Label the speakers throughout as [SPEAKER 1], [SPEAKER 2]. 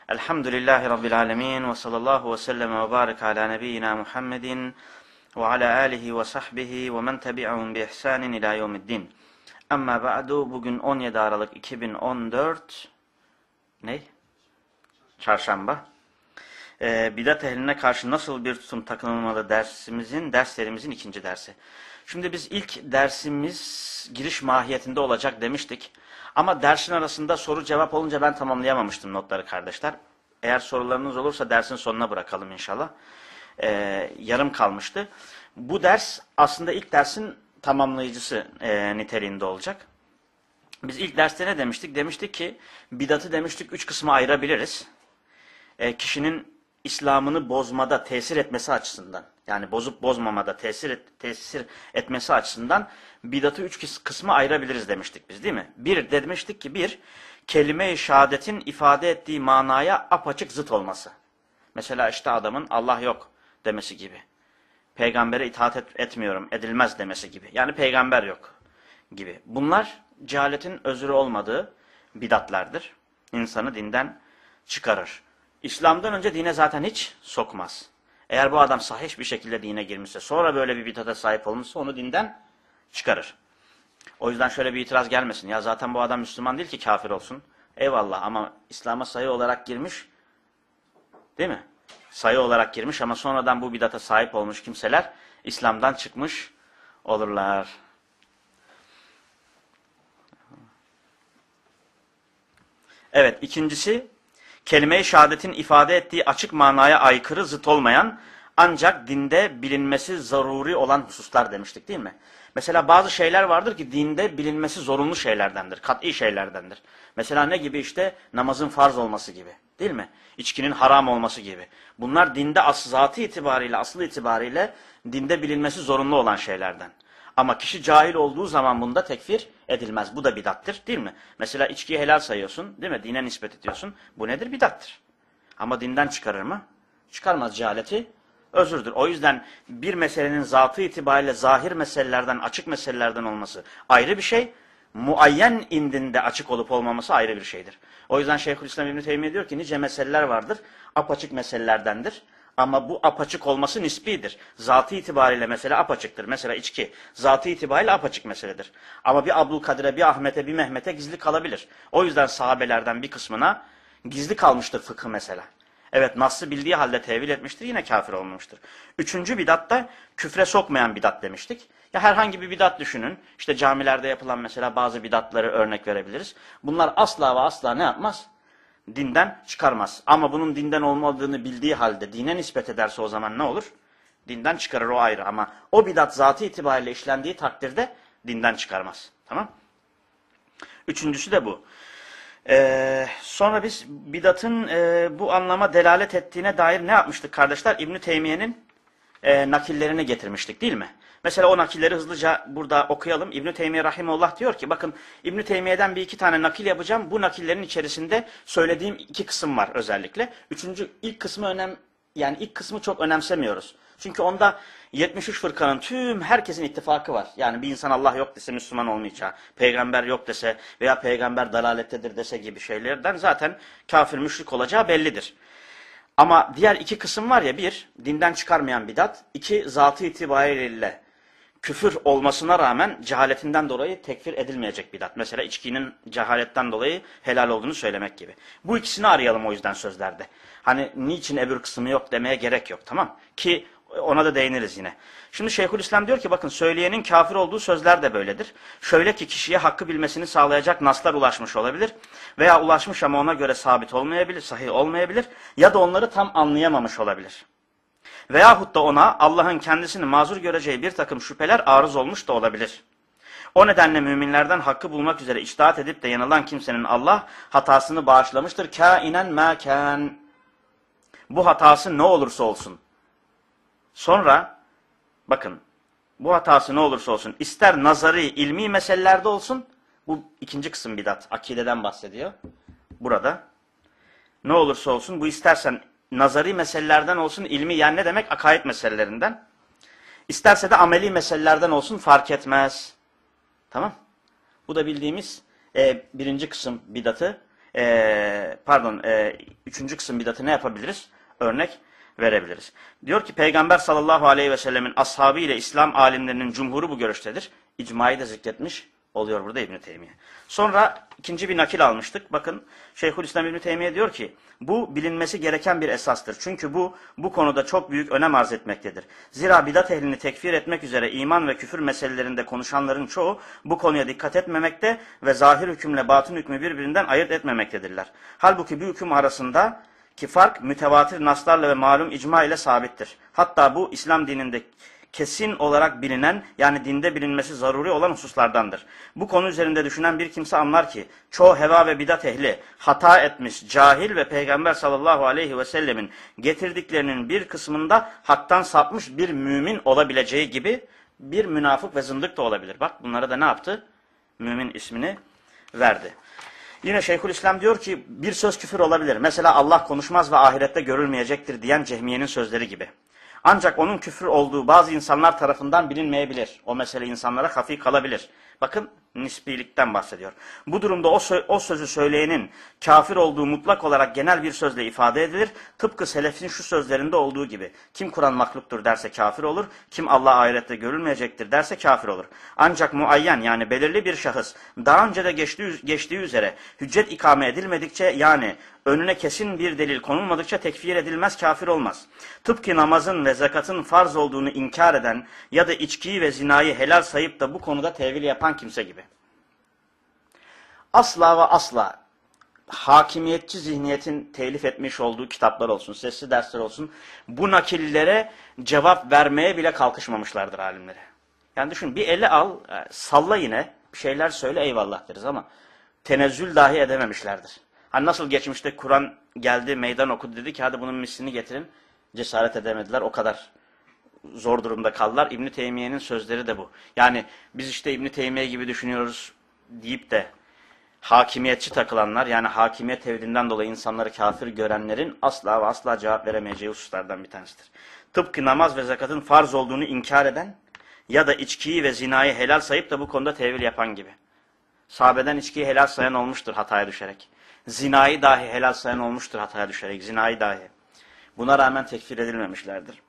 [SPEAKER 1] Elhamdülillahi Rabbil alemin ve sallallahu ve sellem ve barik ala nebiyyina Muhammedin ve ala alihi ve sahbihi ve men tebi'ahum bi ihsanin ila yevmiddin. Amma ba'du, bugün 17 Aralık 2014 Çarşamba. Bidat ehline karşı nasıl bir tutum takınılmalı derslerimizin ikinci dersi. Şimdi biz ilk dersimiz giriş mahiyetinde olacak demiştik. Ama dersin arasında soru cevap olunca ben tamamlayamamıştım notları kardeşler. Eğer sorularınız olursa dersin sonuna bırakalım inşallah. Yarım kalmıştı. Bu ders aslında ilk dersin tamamlayıcısı niteliğinde olacak. Biz ilk derste ne demiştik? Demiştik ki bidatı demiştik 3 kısma ayırabiliriz. Kişinin İslam'ını bozmada tesir etmesi açısından, yani bozup bozmamada tesir etmesi açısından bidatı 3 kısma ayırabiliriz demiştik biz, değil mi? Demiştik ki bir, kelime-i şehadetin ifade ettiği manaya apaçık zıt olması. Mesela işte adamın Allah yok demesi gibi. Peygambere itaat etmiyorum, edilmez demesi gibi. Yani peygamber yok gibi. Bunlar cehaletin özrü olmadığı bidatlardır. İnsanı dinden çıkarır. İslam'dan önce dine zaten hiç sokmaz. Eğer bu adam sahih bir şekilde dine girmişse, sonra böyle bir bidata sahip olmuşsa onu dinden çıkarır. O yüzden şöyle bir itiraz gelmesin. Ya zaten bu adam Müslüman değil ki kafir olsun. Eyvallah, ama İslam'a sayı olarak girmiş, değil mi? Sayı olarak girmiş ama sonradan bu bidata sahip olmuş kimseler İslam'dan çıkmış olurlar. Evet, ikincisi, kelime-i şehadetin ifade ettiği açık manaya aykırı, zıt olmayan, ancak dinde bilinmesi zaruri olan hususlar demiştik, değil mi? Mesela bazı şeyler vardır ki dinde bilinmesi zorunlu şeylerdendir, kat'i şeylerdendir. Mesela ne gibi? İşte namazın farz olması gibi, değil mi? İçkinin haram olması gibi. Bunlar dinde zatı itibariyle, aslı itibariyle dinde bilinmesi zorunlu olan şeylerden. Ama kişi cahil olduğu zaman bunda tekfir edilmez. Bu da bidattır, değil mi? Mesela içkiyi helal sayıyorsun, değil mi? Dine nispet ediyorsun. Bu nedir? Bidattır. Ama dinden çıkarır mı? Çıkarmaz, cehaleti özürdür. O yüzden bir meselenin zatı itibariyle zahir meselelerden, açık meselelerden olması ayrı bir şey. Muayyen indinde açık olup olmaması ayrı bir şeydir. O yüzden Şeyhülislam İbn Teymiye diyor ki nice meseleler vardır, apaçık meselelerdendir. Ama bu apaçık olması nisbidir. Zatı itibariyle mesele apaçıktır. Mesela içki zatı itibariyle apaçık meseledir. Ama bir Abdülkadir'e, bir Ahmet'e, bir Mehmet'e gizli kalabilir. O yüzden sahabelerden bir kısmına gizli kalmıştır fıkıh mesela. Evet, nas'ı bildiği halde tevil etmiştir, yine kafir olmamıştır. Üçüncü bidat da küfre sokmayan bidat demiştik. Ya herhangi bir bidat düşünün. İşte camilerde yapılan mesela bazı bidatları örnek verebiliriz. Bunlar asla ve asla ne yapmaz? Dinden çıkarmaz. Ama bunun dinden olmadığını bildiği halde dine nispet ederse o zaman ne olur? Dinden çıkarır, o ayrı. Ama o bidat zatı itibariyle işlendiği takdirde dinden çıkarmaz. Tamam? Üçüncüsü de bu. Sonra biz bidatın bu anlama delalet ettiğine dair ne yapmıştık kardeşler? İbn Teymiye'nin nakillerini getirmiştik, değil mi? Mesela o nakilleri hızlıca burada okuyalım. İbn Teymiye rahimehullah diyor ki, bakın İbn Teymiye'den bir iki tane nakil yapacağım. Bu nakillerin içerisinde söylediğim iki kısım var özellikle. İlk kısmı yani ilk kısmı çok önemsemiyoruz. Çünkü onda 73 fırkanın herkesin ittifakı var. Yani bir insan Allah yok dese Müslüman olmayacağı, peygamber yok dese veya peygamber dalalettedir dese gibi şeylerden zaten kafir, müşrik olacağı bellidir. Ama diğer iki kısım var ya, bir, dinden çıkarmayan bidat, iki, zatı itibariyle küfür olmasına rağmen cehaletinden dolayı tekfir edilmeyecek bidat. Mesela içkinin cehaletten dolayı helal olduğunu söylemek gibi. Bu ikisini arayalım o yüzden sözlerde. Hani niçin öbür kısmı yok demeye gerek yok, tamam? Ki ona da değiniriz yine. Şimdi Şeyhülislam diyor ki, bakın söyleyenin kafir olduğu sözler de böyledir. Şöyle ki kişiye hakkı bilmesini sağlayacak naslar ulaşmış olabilir. Veya ulaşmış ama ona göre sabit olmayabilir, sahih olmayabilir. Ya da onları tam anlayamamış olabilir. Veyahut da ona Allah'ın kendisini mazur göreceği bir takım şüpheler arız olmuş da olabilir. O nedenle müminlerden hakkı bulmak üzere içtihat edip de yanılan kimsenin Allah hatasını bağışlamıştır. Kâinen mâ kân. Bu hatası ne olursa olsun. Sonra bakın, bu hatası ne olursa olsun, ister nazari, ilmi meselelerde olsun, bu ikinci kısım bidat, akideden bahsediyor burada. Ne olursa olsun, bu istersen nazari meselelerden olsun, ilmi yani ne demek? Akaid meselelerinden. İsterse de ameli meselelerden olsun, fark etmez. Tamam. Bu da bildiğimiz birinci kısım bidatı. üçüncü kısım bidatı ne yapabiliriz? Örnek verebiliriz. Diyor ki Peygamber sallallahu aleyhi ve sellemin ashabı ile İslam alimlerinin cumhuru bu görüştedir. İcmayı da zikretmiş oluyor burada İbn-i Teymiye. Sonra ikinci bir nakil almıştık. Bakın Şeyhülislam İbn-i Teymiye diyor ki bu bilinmesi gereken bir esastır. Çünkü bu konuda çok büyük önem arz etmektedir. Zira bidat ehlini tekfir etmek üzere iman ve küfür meselelerinde konuşanların çoğu bu konuya dikkat etmemekte ve zahir hükümle batın hükmü birbirinden ayırt etmemektedirler. Halbuki bu hüküm arasında ki fark mütevatir naslarla ve malum icma ile sabittir. Hatta bu İslam dininde kesin olarak bilinen yani dinde bilinmesi zaruri olan hususlardandır. Bu konu üzerinde düşünen bir kimse anlar ki çoğu heva ve bidat ehli hata etmiş, cahil ve Peygamber sallallahu aleyhi ve sellemin getirdiklerinin bir kısmında haktan sapmış bir mümin olabileceği gibi bir münafık ve zındık da olabilir. Bak bunlara da ne yaptı? Mümin ismini verdi. Yine Şeyhülislam diyor ki bir söz küfür olabilir. Mesela Allah konuşmaz ve ahirette görülmeyecektir diyen Cehmiye'nin sözleri gibi. Ancak onun küfür olduğu bazı insanlar tarafından bilinmeyebilir. O mesele insanlara hafi kalabilir. Bakın nisbilikten bahsediyor. Bu durumda o sözü söyleyenin kafir olduğu mutlak olarak genel bir sözle ifade edilir. Tıpkı selefin şu sözlerinde olduğu gibi. Kim Kur'an mahluktur derse kafir olur. Kim Allah ahirette görülmeyecektir derse kafir olur. Ancak muayyen yani belirli bir şahıs daha önce de geçtiği üzere hüccet ikame edilmedikçe yani önüne kesin bir delil konulmadıkça tekfir edilmez, kafir olmaz. Tıpkı namazın ve zekatın farz olduğunu inkar eden ya da içkiyi ve zinayı helal sayıp da bu konuda tevil yapan kimse gibi. Asla ve asla hakimiyetçi zihniyetin telif etmiş olduğu kitaplar olsun, sesli dersler olsun, bu nakillere cevap vermeye bile kalkışmamışlardır alimleri. Yani düşün, bir ele al, salla yine, bir şeyler söyle eyvallah deriz ama tenezzül dahi edememişlerdir. Hani nasıl geçmişte Kur'an geldi, meydan okudu, dedi ki hadi bunun mislini getirin, cesaret edemediler, o kadar zor durumda kaldılar. İbn-i Teymiye'nin sözleri de bu. Yani biz işte İbn-i Teymiye gibi düşünüyoruz deyip de hakimiyetçi takılanlar, yani hakimiyet tevhidinden dolayı insanları kafir görenlerin asla ve asla cevap veremeyeceği hususlardan bir tanesidir. Tıpkı namaz ve zekatın farz olduğunu inkar eden ya da içkiyi ve zinayı helal sayıp da bu konuda tevil yapan gibi. Sahabeden içkiyi helal sayan olmuştur hataya düşerek. Zinayı dahi helal sayan olmuştur hataya düşerek. Zinayı dahi. Buna rağmen tekfir edilmemişlerdir.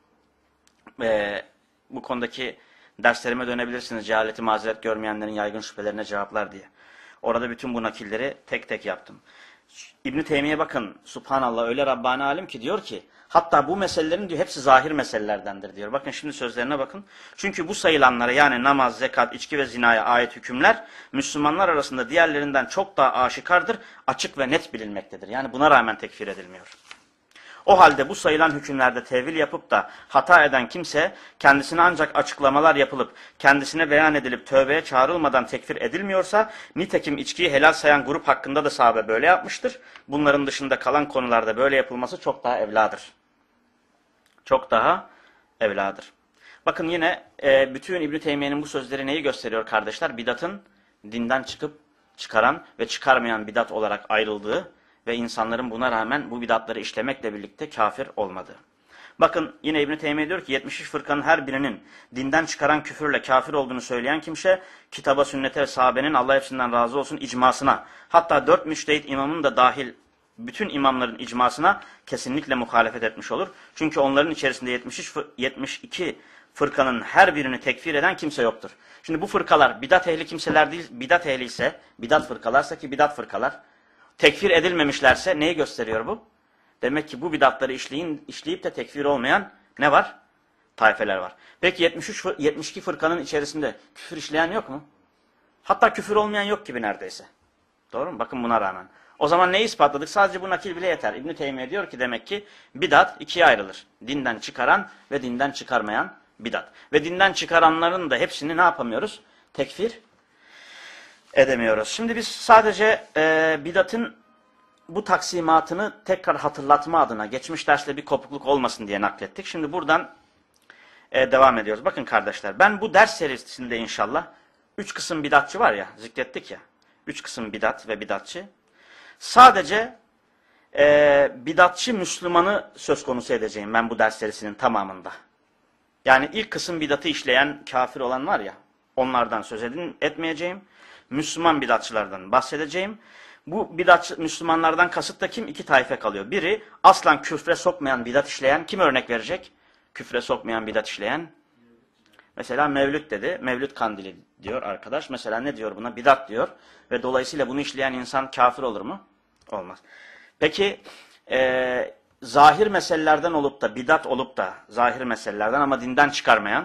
[SPEAKER 1] Bu konudaki derslerime dönebilirsiniz. Cehaleti mazeret görmeyenlerin yaygın şüphelerine cevaplar diye. Orada bütün bu nakilleri tek tek yaptım. İbn-i Teymiye bakın, subhanallah öyle Rabbani alim ki diyor ki, hatta bu meselelerin diyor hepsi zahir meselelerdendir diyor. Bakın şimdi sözlerine bakın. Çünkü bu sayılanlara yani namaz, zekat, içki ve zinaya ait hükümler Müslümanlar arasında diğerlerinden çok daha aşikardır, açık ve net bilinmektedir. Yani buna rağmen tekfir edilmiyor. O halde bu sayılan hükümlerde tevil yapıp da hata eden kimse kendisine ancak açıklamalar yapılıp kendisine beyan edilip tövbeye çağrılmadan tekfir edilmiyorsa, nitekim içkiyi helal sayan grup hakkında da sahabe böyle yapmıştır. Bunların dışında kalan konularda böyle yapılması çok daha evladır. Çok daha evladır. Bakın yine bütün İbn-i Teymiye'nin bu sözleri neyi gösteriyor kardeşler? Bidatın dinden çıkaran ve çıkarmayan bidat olarak ayrıldığı ve insanların buna rağmen bu bidatları işlemekle birlikte kafir olmadığı. Bakın yine İbn-i Teymiye diyor ki 73 fırkanın her birinin dinden çıkaran küfürle kafir olduğunu söyleyen kimse kitaba, sünnete ve sahabenin Allah hepsinden razı olsun icmasına, hatta 4 müçtehit imamın da dahil bütün imamların icmasına kesinlikle muhalefet etmiş olur. Çünkü onların içerisinde 72 fırkanın her birini tekfir eden kimse yoktur. Şimdi bu fırkalar bidat ehli kimseler değil, bidat ehli ise, bidat fırkalarsa ki bidat fırkalar, tekfir edilmemişlerse neyi gösteriyor bu? Demek ki bu bidatları işleyip de tekfir olmayan ne var? Taifeler var. Peki 72 fırkanın içerisinde küfür işleyen yok mu? Hatta küfür olmayan yok gibi neredeyse. Doğru mu? Bakın buna rağmen. O zaman neyi ispatladık? Sadece bu nakil bile yeter. İbn-i Teymiye diyor ki demek ki bidat ikiye ayrılır. Dinden çıkaran ve dinden çıkarmayan bidat. Ve dinden çıkaranların da hepsini ne yapamıyoruz? Tekfir edemiyoruz. Şimdi biz sadece bidatın bu taksimatını tekrar hatırlatma adına geçmiş dersle bir kopukluk olmasın diye naklettik. Şimdi buradan devam ediyoruz. Bakın kardeşler, ben bu ders serisinde inşallah 3 kısım bidatçı var ya, zikrettik ya. 3 kısım bidat ve bidatçı. Sadece bidatçı Müslümanı söz konusu edeceğim ben bu ders serisinin tamamında. Yani ilk kısım bidatı işleyen kafir olan var ya, onlardan söz etmeyeceğim. Müslüman bidatçılardan bahsedeceğim. Bu bidat Müslümanlardan kasıt da kim? İki taife kalıyor. Biri aslan küfre sokmayan bidat işleyen. Kim örnek verecek? Küfre sokmayan bidat işleyen. Mesela Mevlüt dedi. Mevlüt kandili diyor arkadaş. Mesela ne diyor buna? Bidat diyor. Ve dolayısıyla bunu işleyen insan kafir olur mu? Olmaz. Peki zahir meselelerden olup da bidat olup da zahir meselelerden ama dinden çıkarmayan,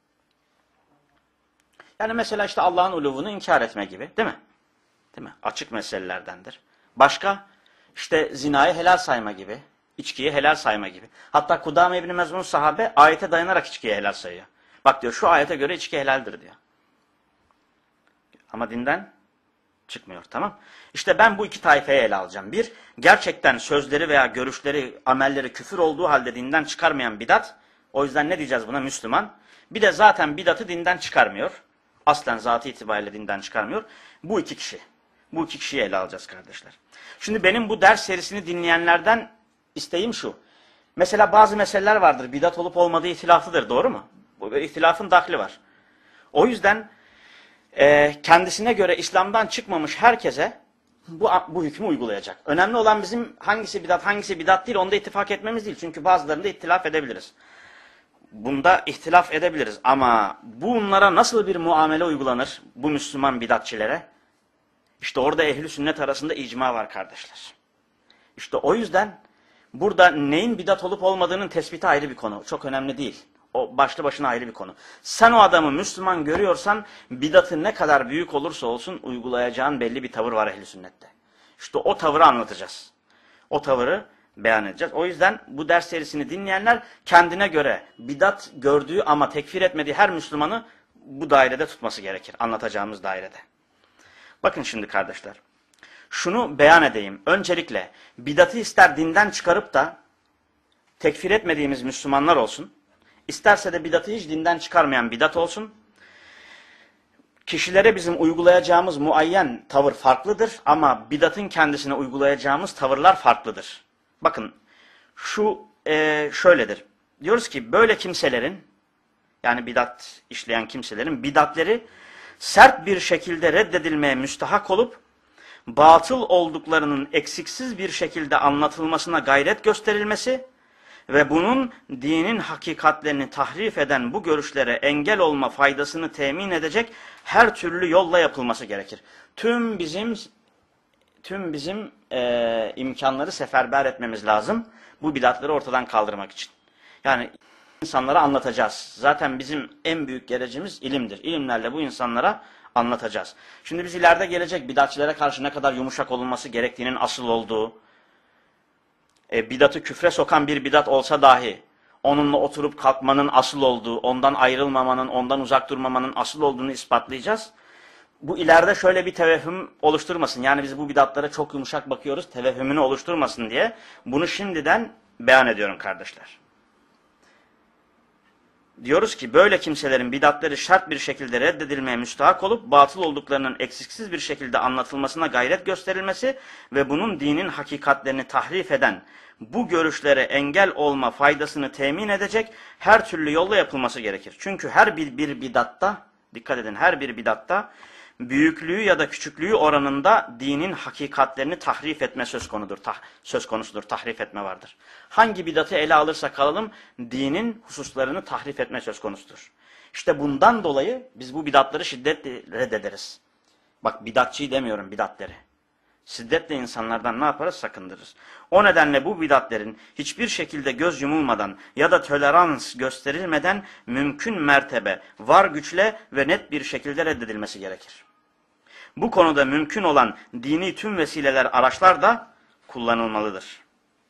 [SPEAKER 1] yani mesela işte Allah'ın uluvunu inkar etme gibi, değil mi? Değil mi? Açık meselelerdendir. Başka işte zinayı helal sayma gibi, içkiyi helal sayma gibi. Hatta Kudame İbni Mezmun sahabe ayete dayanarak içkiyi helal sayıyor. Bak diyor şu ayete göre içki helaldir diyor. Ama dinden çıkmıyor, tamam. İşte ben bu iki taifeye ele alacağım. Bir, gerçekten sözleri veya görüşleri, amelleri küfür olduğu halde dinden çıkarmayan bidat. O yüzden ne diyeceğiz buna? Müslüman. Bir de zaten bidatı dinden çıkarmıyor. Aslen zatı itibariyle dinden çıkarmıyor. Bu iki kişi. Bu iki kişiyi ele alacağız kardeşler. Şimdi benim bu ders serisini dinleyenlerden isteğim şu. Mesela bazı meseleler vardır. Bidat olup olmadığı ihtilaflıdır. Doğru mu? Bu ihtilafın dahli var. O yüzden kendisine göre İslam'dan çıkmamış herkese bu hükmü uygulayacak. Önemli olan bizim hangisi bidat, hangisi bidat değil, onda ittifak etmemiz değil. Çünkü bazılarında ihtilaf edebiliriz. Bunda ihtilaf edebiliriz ama bunlara nasıl bir muamele uygulanır bu Müslüman bidatçilere? İşte orada ehl-i sünnet arasında icma var kardeşler. İşte o yüzden burada neyin bidat olup olmadığının tespiti ayrı bir konu. Çok önemli değil. O başlı başına ayrı bir konu. Sen o adamı Müslüman görüyorsan bidatı ne kadar büyük olursa olsun uygulayacağın belli bir tavır var ehl-i sünnette. İşte o tavırı anlatacağız. O tavırı beyan edeceğiz. O yüzden bu ders serisini dinleyenler kendine göre bidat gördüğü ama tekfir etmediği her Müslümanı bu dairede tutması gerekir. Anlatacağımız dairede. Bakın şimdi kardeşler. Şunu beyan edeyim. Öncelikle bidatı ister dinden çıkarıp da tekfir etmediğimiz Müslümanlar olsun. İsterse de bidatı hiç dinden çıkarmayan bidat olsun. Kişilere bizim uygulayacağımız muayyen tavır farklıdır ama bidatın kendisine uygulayacağımız tavırlar farklıdır. Bakın şu şöyledir. Diyoruz ki böyle kimselerin, yani bidat işleyen kimselerin bidatleri sert bir şekilde reddedilmeye müstahak olup batıl olduklarının eksiksiz bir şekilde anlatılmasına gayret gösterilmesi ve bunun dinin hakikatlerini tahrif eden bu görüşlere engel olma faydasını temin edecek her türlü yolla yapılması gerekir. Tüm bizim imkanları seferber etmemiz lazım bu bidatları ortadan kaldırmak için. Yani insanlara anlatacağız. Zaten bizim en büyük gerecimiz ilimdir. İlimlerle bu insanlara anlatacağız. Şimdi biz ileride gelecek bidatçilere karşı ne kadar yumuşak olunması gerektiğinin asıl olduğu, bidatı küfre sokan bir bidat olsa dahi onunla oturup kalkmanın asıl olduğu, ondan ayrılmamanın, ondan uzak durmamanın asıl olduğunu ispatlayacağız. Bu ileride şöyle bir tevehhüm oluşturmasın. Yani biz bu bidatlara çok yumuşak bakıyoruz, tevehhümünü oluşturmasın diye bunu şimdiden beyan ediyorum kardeşler. Diyoruz ki böyle kimselerin bidatları şart bir şekilde reddedilmeye müstahak olup batıl olduklarının eksiksiz bir şekilde anlatılmasına gayret gösterilmesi ve bunun dinin hakikatlerini tahrif eden bu görüşlere engel olma faydasını temin edecek her türlü yolla yapılması gerekir. Çünkü her bir bidatta, dikkat edin, her bir bidatta büyüklüğü ya da küçüklüğü oranında dinin hakikatlerini tahrif etme söz konusudur. Tahrif etme vardır. Hangi bidatı ele alırsak alalım dinin hususlarını tahrif etme söz konusudur. İşte bundan dolayı biz bu bidatları şiddetle reddederiz. Bak bidatçıyı demiyorum, bidatleri. Şiddetle insanlardan ne yaparız? Sakındırırız. O nedenle bu bidatlerin hiçbir şekilde göz yumulmadan ya da tolerans gösterilmeden mümkün mertebe var güçle ve net bir şekilde reddedilmesi gerekir. Bu konuda mümkün olan dini tüm vesileler, araçlar da kullanılmalıdır.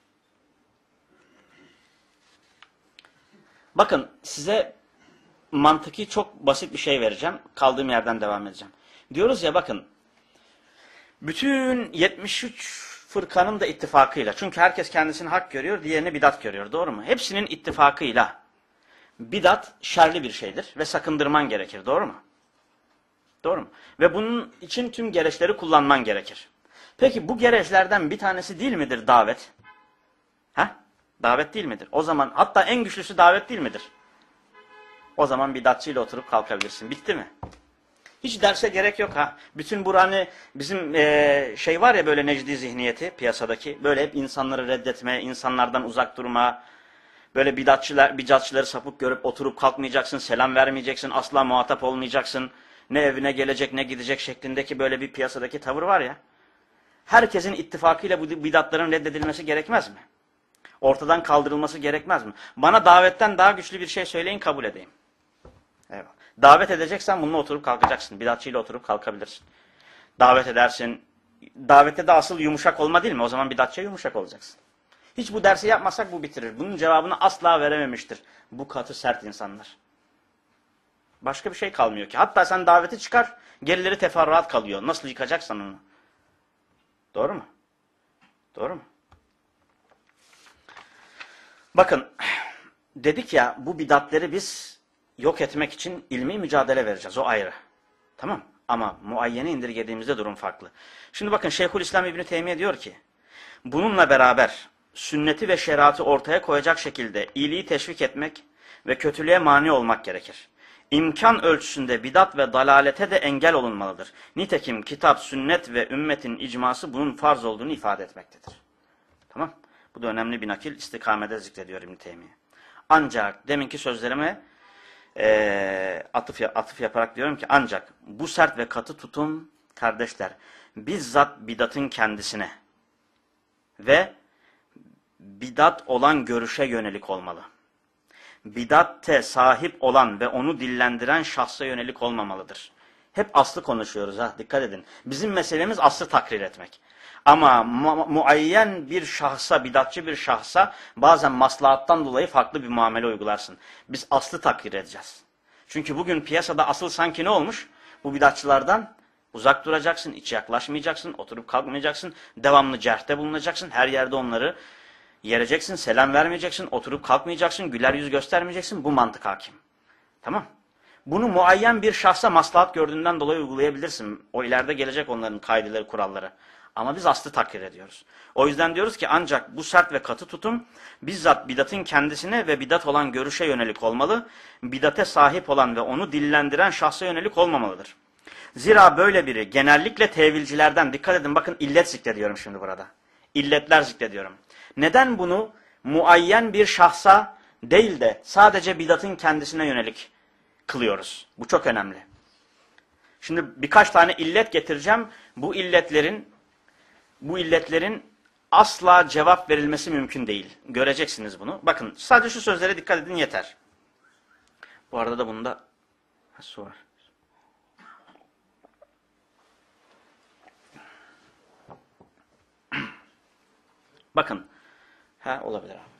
[SPEAKER 1] Bakın size mantıki çok basit bir şey vereceğim. Kaldığım yerden devam edeceğim. Diyoruz ya bakın, bütün 73 fırkanın da ittifakıyla, çünkü herkes kendisini hak görüyor, diğerini bidat görüyor, doğru mu? Hepsinin ittifakıyla bidat şerli bir şeydir ve sakındırman gerekir, doğru mu? Doğru mu? Ve bunun için tüm gereçleri kullanman gerekir. Peki bu gereçlerden bir tanesi değil midir davet? Ha? Davet değil midir? O zaman hatta en güçlüsü davet değil midir? O zaman bidatçıyla oturup kalkabilirsin. Bitti mi? Hiç derse gerek yok ha. Bütün bu hani bizim şey var ya böyle Necdi zihniyeti piyasadaki. Böyle hep insanları reddetme, insanlardan uzak durma. Böyle bidatçıları sapık görüp oturup kalkmayacaksın, selam vermeyeceksin, asla muhatap olmayacaksın. Ne evine gelecek ne gidecek şeklindeki böyle bir piyasadaki tavır var ya. Herkesin ittifakıyla bu bidatların reddedilmesi gerekmez mi? Ortadan kaldırılması gerekmez mi? Bana davetten daha güçlü bir şey söyleyin, kabul edeyim. Eyvallah. Davet edeceksen bununla oturup kalkacaksın. Bidatçıyla oturup kalkabilirsin. Davet edersin. Davette de asıl yumuşak olma değil mi? O zaman bidatçıya yumuşak olacaksın. Hiç bu dersi yapmasak bu bitirir. Bunun cevabını asla verememiştir. Bu katı sert insanlar. Başka bir şey kalmıyor ki. Hatta sen daveti çıkar, gerileri teferruat kalıyor. Nasıl yıkacaksan onu. Doğru mu? Doğru mu? Bakın, dedik ya bu bidatleri biz yok etmek için ilmi mücadele vereceğiz. O ayrı. Tamam. Ama muayyene indirgediğimizde durum farklı. Şimdi bakın Şeyhülislam İbn Teymiye diyor ki, bununla beraber sünneti ve şeriatı ortaya koyacak şekilde iyiliği teşvik etmek ve kötülüğe mani olmak gerekir. İmkan ölçüsünde bidat ve dalalete de engel olunmalıdır. Nitekim kitap, sünnet ve ümmetin icması bunun farz olduğunu ifade etmektedir. Tamam. Bu da önemli bir nakil, istikamede zikrediyor İbn Teymiye. Ancak deminki sözlerime atıf yaparak diyorum ki ancak bu sert ve katı tutum kardeşler bizzat bidatın kendisine ve bidat olan görüşe yönelik olmalı. Bidatte sahip olan ve onu dillendiren şahsa yönelik olmamalıdır. Hep aslı konuşuyoruz ha, dikkat edin. Bizim meselemiz aslı takrir etmek. Ama muayyen bir şahsa, bidatçı bir şahsa bazen maslahattan dolayı farklı bir muamele uygularsın. Biz aslı takdir edeceğiz. Çünkü bugün piyasada asıl sanki ne olmuş? Bu bidatçılardan uzak duracaksın, hiç yaklaşmayacaksın, oturup kalkmayacaksın, devamlı cerhte bulunacaksın, her yerde onları yereceksin, selam vermeyeceksin, oturup kalkmayacaksın, güler yüz göstermeyeceksin. Bu mantık hakim. Tamam. Bunu muayyen bir şahsa maslahat gördüğünden dolayı uygulayabilirsin. O ileride gelecek onların kaideleri, kuralları. Ama biz aslı takdir ediyoruz. O yüzden diyoruz ki ancak bu sert ve katı tutum bizzat bidatın kendisine ve bidat olan görüşe yönelik olmalı. Bidate sahip olan ve onu dillendiren şahsa yönelik olmamalıdır. Zira böyle biri genellikle tevilcilerden, dikkat edin bakın illet zikrediyorum şimdi burada. İlletler zikrediyorum. Neden bunu muayyen bir şahsa değil de sadece bidatın kendisine yönelik kılıyoruz? Bu çok önemli. Şimdi birkaç tane illet getireceğim. Bu illetlerin asla cevap verilmesi mümkün değil. Göreceksiniz bunu. Bakın sadece şu sözlere dikkat edin yeter. Bu arada da bunda su var. Bakın. Olabilir abi.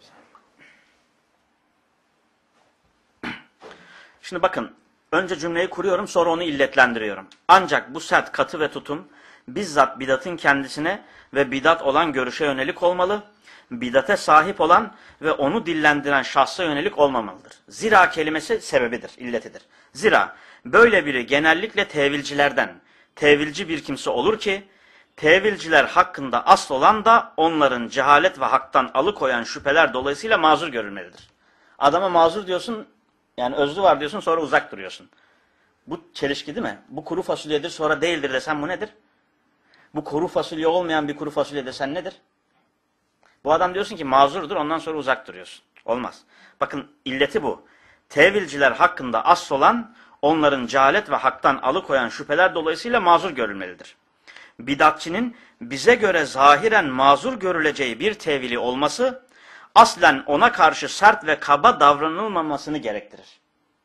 [SPEAKER 1] Şimdi bakın. Önce cümleyi kuruyorum, sonra onu illetlendiriyorum. Ancak bu sert, katı ve tutum bizzat bidatın kendisine ve bidat olan görüşe yönelik olmalı. Bidate sahip olan ve onu dillendiren şahsa yönelik olmamalıdır. Zira kelimesi sebebidir, illetidir. Zira böyle biri genellikle tevilcilerden, tevilci bir kimse olur ki, tevilciler hakkında asıl olan da onların cehalet ve haktan alıkoyan şüpheler dolayısıyla mazur görülmelidir. Adama mazur diyorsun, yani özrü var diyorsun, sonra uzak duruyorsun. Bu çelişki değil mi? Bu kuru fasulyedir, sonra değildir desen bu nedir? Bu kuru fasulye olmayan bir kuru fasulye desen nedir? Bu adam diyorsun ki mazurdur, ondan sonra uzak duruyorsun. Olmaz. Bakın illeti bu. Tevilciler hakkında asıl olan onların cehalet ve haktan alıkoyan şüpheler dolayısıyla mazur görülmelidir. Bidatçının bize göre zahiren mazur görüleceği bir tevili olması aslen ona karşı sert ve kaba davranılmamasını gerektirir.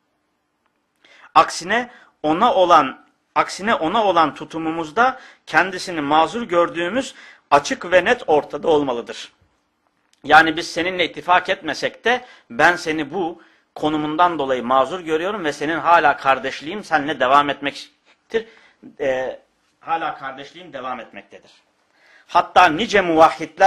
[SPEAKER 1] Aksine ona olan tutumumuzda kendisini mazur gördüğümüz açık ve net ortada olmalıdır. Yani biz seninle ittifak etmesek de ben seni bu konumundan dolayı mazur görüyorum ve senin hala kardeşliğim seninle devam etmektir. Hala kardeşliğim devam etmektedir. Hatta nice muvahhidler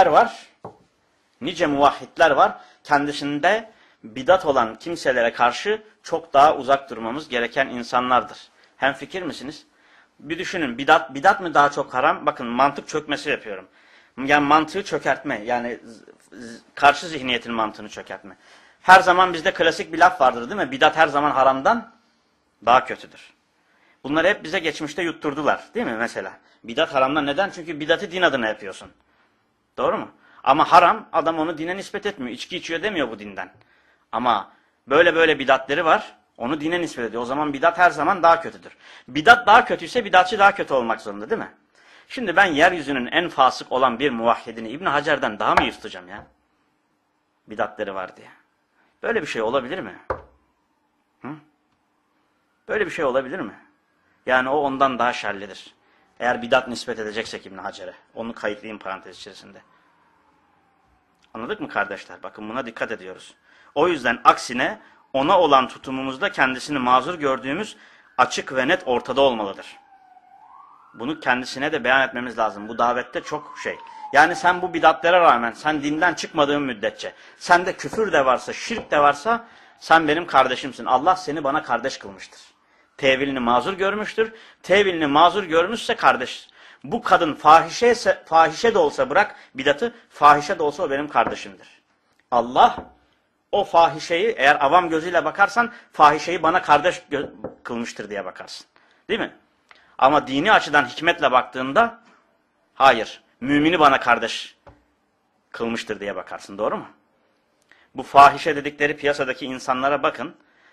[SPEAKER 1] var. Kendisinde bidat olan kimselere karşı çok daha uzak durmamız gereken insanlardır. Hemfikir misiniz? Bir düşünün, bidat mı daha çok haram? Bakın mantık çökmesi yapıyorum. Yani mantığı çökertme, yani karşı zihniyetin mantığını çökertme. Her zaman bizde klasik bir laf vardır değil mi? Bidat her zaman haramdan daha kötüdür. Bunları hep bize geçmişte yutturdular. Değil mi mesela? Bidat haramdan. Neden? Çünkü bidatı din adına yapıyorsun. Doğru mu? Ama haram, adam onu dine nispet etmiyor. İçki içiyor demiyor bu dinden. Ama böyle bidatleri var. Onu dine nispet ediyor. O zaman bidat her zaman daha kötüdür. Bidat daha kötüyse bidatçı daha kötü olmak zorunda değil mi? Şimdi ben yeryüzünün en fasık olan bir muvahhidini İbn Hacer'den daha mı iyi tutacağım ya? Bidatleri var diye. Böyle bir şey olabilir mi? Hı? Böyle bir şey olabilir mi? Yani o ondan daha şerlidir. Eğer bidat nispet edeceksek İbn Hacer'e. Onu kayıtlayayım parantez içerisinde. Anladık mı kardeşler? Bakın buna dikkat ediyoruz. O yüzden aksine ona olan tutumumuzda kendisini mazur gördüğümüz açık ve net ortada olmalıdır. Bunu kendisine de beyan etmemiz lazım. Bu davette çok şey. Yani sen bu bidatlere rağmen, sen dinden çıkmadığın müddetçe, sende küfür de varsa, şirk de varsa, sen benim kardeşimsin. Allah seni bana kardeş kılmıştır. Tevilini mazur görmüştür. Tevilini mazur görmüşse kardeş. Bu kadın fahişe de olsa bırak bidatı, fahişe de olsa o benim kardeşimdir. Allah o fahişeyi, eğer avam gözüyle bakarsan, fahişeyi bana kardeş kılmıştır diye bakarsın. Değil mi? Ama dini açıdan hikmetle baktığında, hayır, mümini bana kardeş kılmıştır diye bakarsın. Doğru mu? Bu fahişe dedikleri piyasadaki insanlara bakın.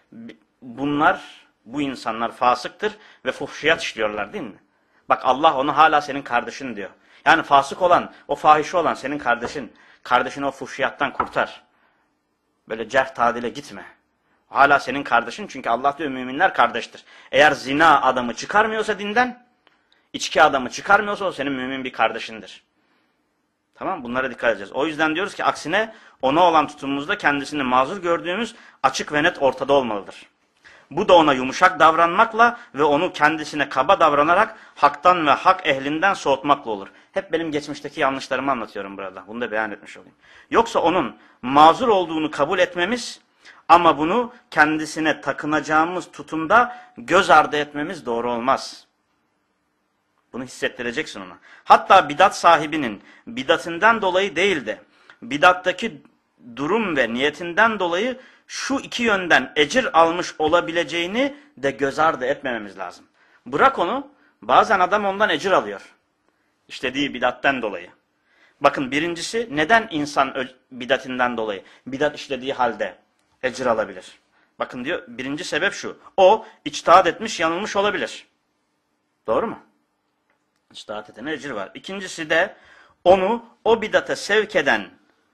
[SPEAKER 1] Bu insanlar fasıktır ve fuhşiyat işliyorlar değil mi? Bak Allah onu hala senin kardeşin diyor. Yani fasık olan, o fahişe olan senin kardeşin. Kardeşini o fuhşiyattan kurtar. Böyle cerh tadile gitme. Hala senin kardeşin çünkü Allah diyor müminler kardeştir. Eğer zina adamı çıkarmıyorsa dinden, içki adamı çıkarmıyorsa o senin mümin bir kardeşindir. Tamam, bunlara dikkat edeceğiz. O yüzden diyoruz ki aksine ona olan tutumumuzda kendisini mazur gördüğümüz açık ve net ortada olmalıdır. Bu da ona yumuşak davranmakla ve onu kendisine kaba davranarak haktan ve hak ehlinden soğutmakla olur. Hep benim geçmişteki yanlışlarımı anlatıyorum burada. Bunu da beyan etmiş olayım. Yoksa onun mazur olduğunu kabul etmemiz ama bunu kendisine takınacağımız tutumda göz ardı etmemiz doğru olmaz. Bunu hissettireceksin ona. Hatta bidat sahibinin bidatından dolayı değil de bidattaki durum ve niyetinden dolayı şu iki yönden ecir almış olabileceğini de göz ardı etmememiz lazım. Bırak onu, bazen adam ondan ecir alıyor. İşlediği bidatten dolayı. Bakın birincisi, neden insan bidatinden dolayı, bidat işlediği halde ecir alabilir? Bakın diyor, birinci sebep şu, o içtihat etmiş, yanılmış olabilir. Doğru mu? İçtihat edene ecir var. İkincisi de, onu o bidate sevk eden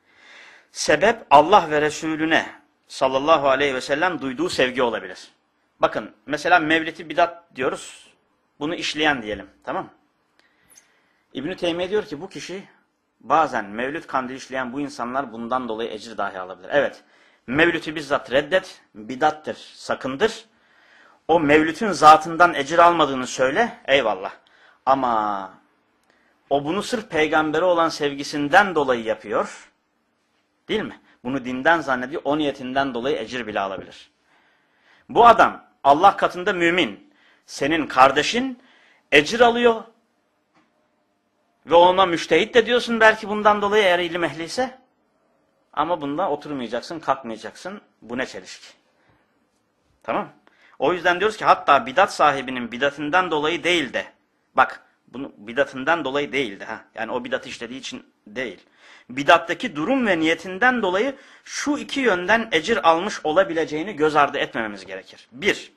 [SPEAKER 1] sebep Allah ve Resulüne sallallahu aleyhi ve sellem duyduğu sevgi olabilir. Bakın mesela mevlid-i bidat diyoruz. Bunu işleyen diyelim. Tamam mı? İbn-i Teymiye diyor ki bu kişi bazen mevlüt kandili işleyen bu insanlar bundan dolayı ecir dahi alabilir. Evet. Mevlütü bizzat reddet. Bidattır. Sakındır. O mevlütün zatından ecir almadığını söyle. Eyvallah. Ama o bunu sırf peygambere olan sevgisinden dolayı yapıyor. Değil mi? Bunu dinden zannediyor. O niyetinden dolayı ecir bile alabilir. Bu adam Allah katında mümin. Senin kardeşin ecir alıyor. Ve ona müştehit de diyorsun belki bundan dolayı eğer ilim ehliyse. Ama bunda oturmayacaksın, kalkmayacaksın. Bu ne çelişki? Tamam. O yüzden diyoruz ki hatta bidat sahibinin bidatından dolayı değil de. Bak bunu bidatından dolayı değildi. Yani o bidatı işlediği için değil. Bidattaki durum ve niyetinden dolayı şu iki yönden ecir almış olabileceğini göz ardı etmememiz gerekir. Bir,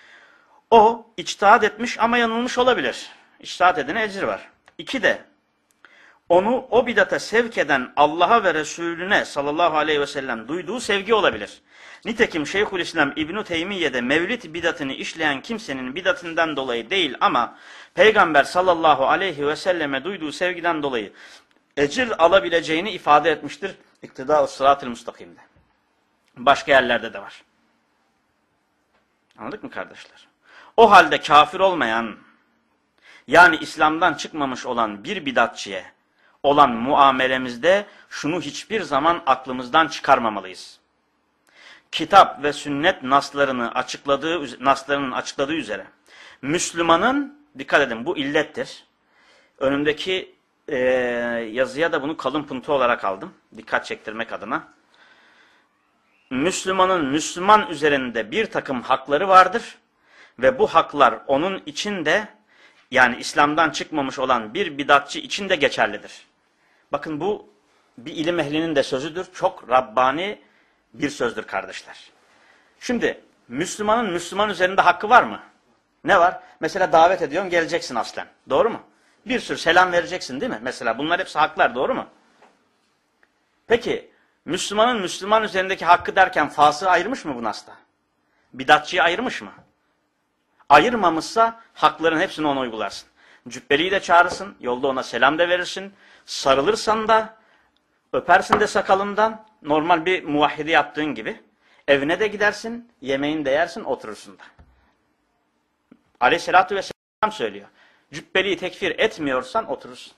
[SPEAKER 1] o içtihat etmiş ama yanılmış olabilir. İçtihat edene ecir var. İki de, onu o bidata sevk eden Allah'a ve Resulüne sallallahu aleyhi ve sellem duyduğu sevgi olabilir. Nitekim Şeyhülislam İbn-i Teymiye'de mevlid bidatını işleyen kimsenin bidatından dolayı değil ama Peygamber sallallahu aleyhi ve selleme duyduğu sevgiden dolayı ecir alabileceğini ifade etmiştir. İktidâ-ı sırat-ı müstakim'de. Başka yerlerde de var. Anladık mı kardeşler? O halde kafir olmayan, yani İslam'dan çıkmamış olan bir bidatçıya olan muamelemizde şunu hiçbir zaman aklımızdan çıkarmamalıyız. Kitap ve sünnet naslarının açıkladığı üzere Müslümanın, dikkat edin bu illettir. Önümdeki yazıya da bunu kalın puntu olarak aldım. Dikkat çektirmek adına. Müslümanın Müslüman üzerinde bir takım hakları vardır ve bu haklar onun için de, yani İslam'dan çıkmamış olan bir bidatçı için de geçerlidir. Bakın bu bir ilim ehlinin de sözüdür. Çok Rabbani bir sözdür kardeşler. Şimdi Müslümanın Müslüman üzerinde hakkı var mı? Ne var? Mesela davet ediyorsun, geleceksin aslen. Doğru mu? Bir sürü selam vereceksin değil mi? Mesela bunlar hepsi haklar, doğru mu? Peki Müslümanın Müslüman üzerindeki hakkı derken fasığı ayırmış mı bu nasla? Bidatçıyı ayırmış mı? Ayırmamışsa hakların hepsini ona uygularsın. Cübbeliyi de çağırırsın, yolda ona selam da verirsin. Sarılırsan da, öpersin de sakalından, normal bir muvahhidi yaptığın gibi. Evine de gidersin, yemeğini de yersin, oturursun da. Aleyhisselatü vesselam söylüyor. Cübbeliyi tekfir etmiyorsan oturursun.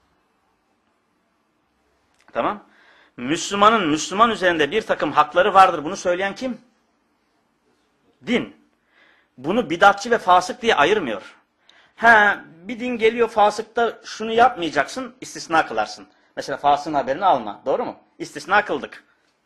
[SPEAKER 1] Tamam. Müslümanın Müslüman üzerinde bir takım hakları vardır. Bunu söyleyen kim? Din. Bunu bidatçı ve fasık diye ayırmıyor. Bir din geliyor, fasıkta şunu yapmayacaksın, istisna kılarsın. Mesela fasığın haberini alma. Doğru mu? İstisna kıldık.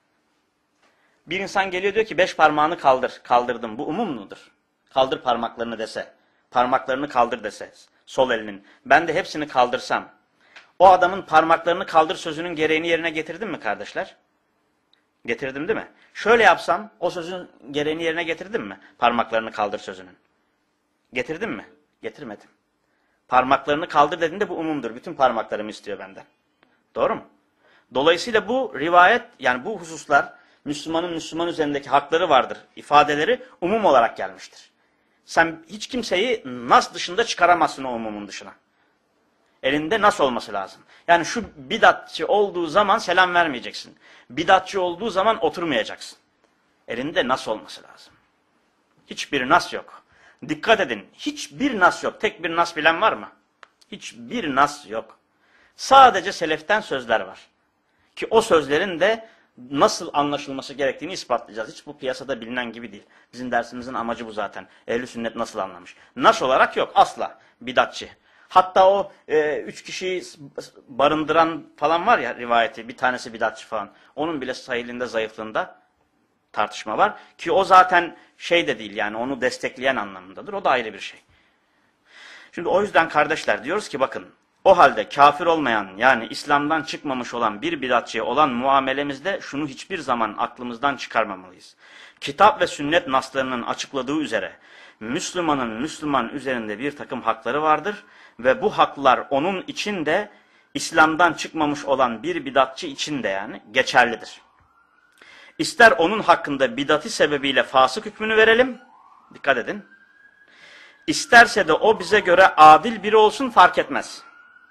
[SPEAKER 1] Bir insan geliyor diyor ki 5 parmağını kaldır. Kaldırdım. Bu umum mudur? Kaldır parmaklarını dese. Parmaklarını kaldır dese. Sol elinin. Ben de hepsini kaldırsam. O adamın parmaklarını kaldır sözünün gereğini yerine getirdim mi kardeşler? Getirdim değil mi? Şöyle yapsam o sözün gereğini yerine getirdim mi? Parmaklarını kaldır sözünün. Getirdim mi? Getirmedim. Parmaklarını kaldır dediğinde bu umumdur. Bütün parmaklarımı istiyor benden. Doğru mu? Dolayısıyla bu rivayet, yani bu hususlar Müslümanın Müslüman üzerindeki hakları vardır ifadeleri umum olarak gelmiştir. Sen hiç kimseyi nas dışında çıkaramazsın o umumun dışına. Elinde nas olması lazım. Yani şu bidatçı olduğu zaman selam vermeyeceksin. Bidatçı olduğu zaman oturmayacaksın. Elinde nas olması lazım. Hiçbir nas yok. Dikkat edin. Hiçbir nas yok. Tek bir nas bilen var mı? Hiçbir nas yok. Sadece seleften sözler var. Ki o sözlerin de nasıl anlaşılması gerektiğini ispatlayacağız. Hiç bu piyasada bilinen gibi değil. Bizim dersimizin amacı bu zaten. Ehl-i sünnet nasıl anlamış? Nas olarak yok asla bidatçı. Hatta o 3 kişiyi barındıran falan var ya rivayeti, bir tanesi bidatçı falan. Onun bile sahihliğinde, zayıflığında tartışma var. Ki o zaten şey de değil, yani onu destekleyen anlamındadır. O da ayrı bir şey. Şimdi o yüzden kardeşler diyoruz ki bakın, o halde kafir olmayan, yani İslam'dan çıkmamış olan bir bidatçıya olan muamelemizde şunu hiçbir zaman aklımızdan çıkarmamalıyız. Kitap ve sünnet naslarının açıkladığı üzere Müslümanın Müslüman üzerinde bir takım hakları vardır ve bu haklar onun için de İslam'dan çıkmamış olan bir bidatçı için de yani geçerlidir. İster onun hakkında bidati sebebiyle fasık hükmünü verelim, dikkat edin. İsterse de o bize göre adil biri olsun, fark etmez.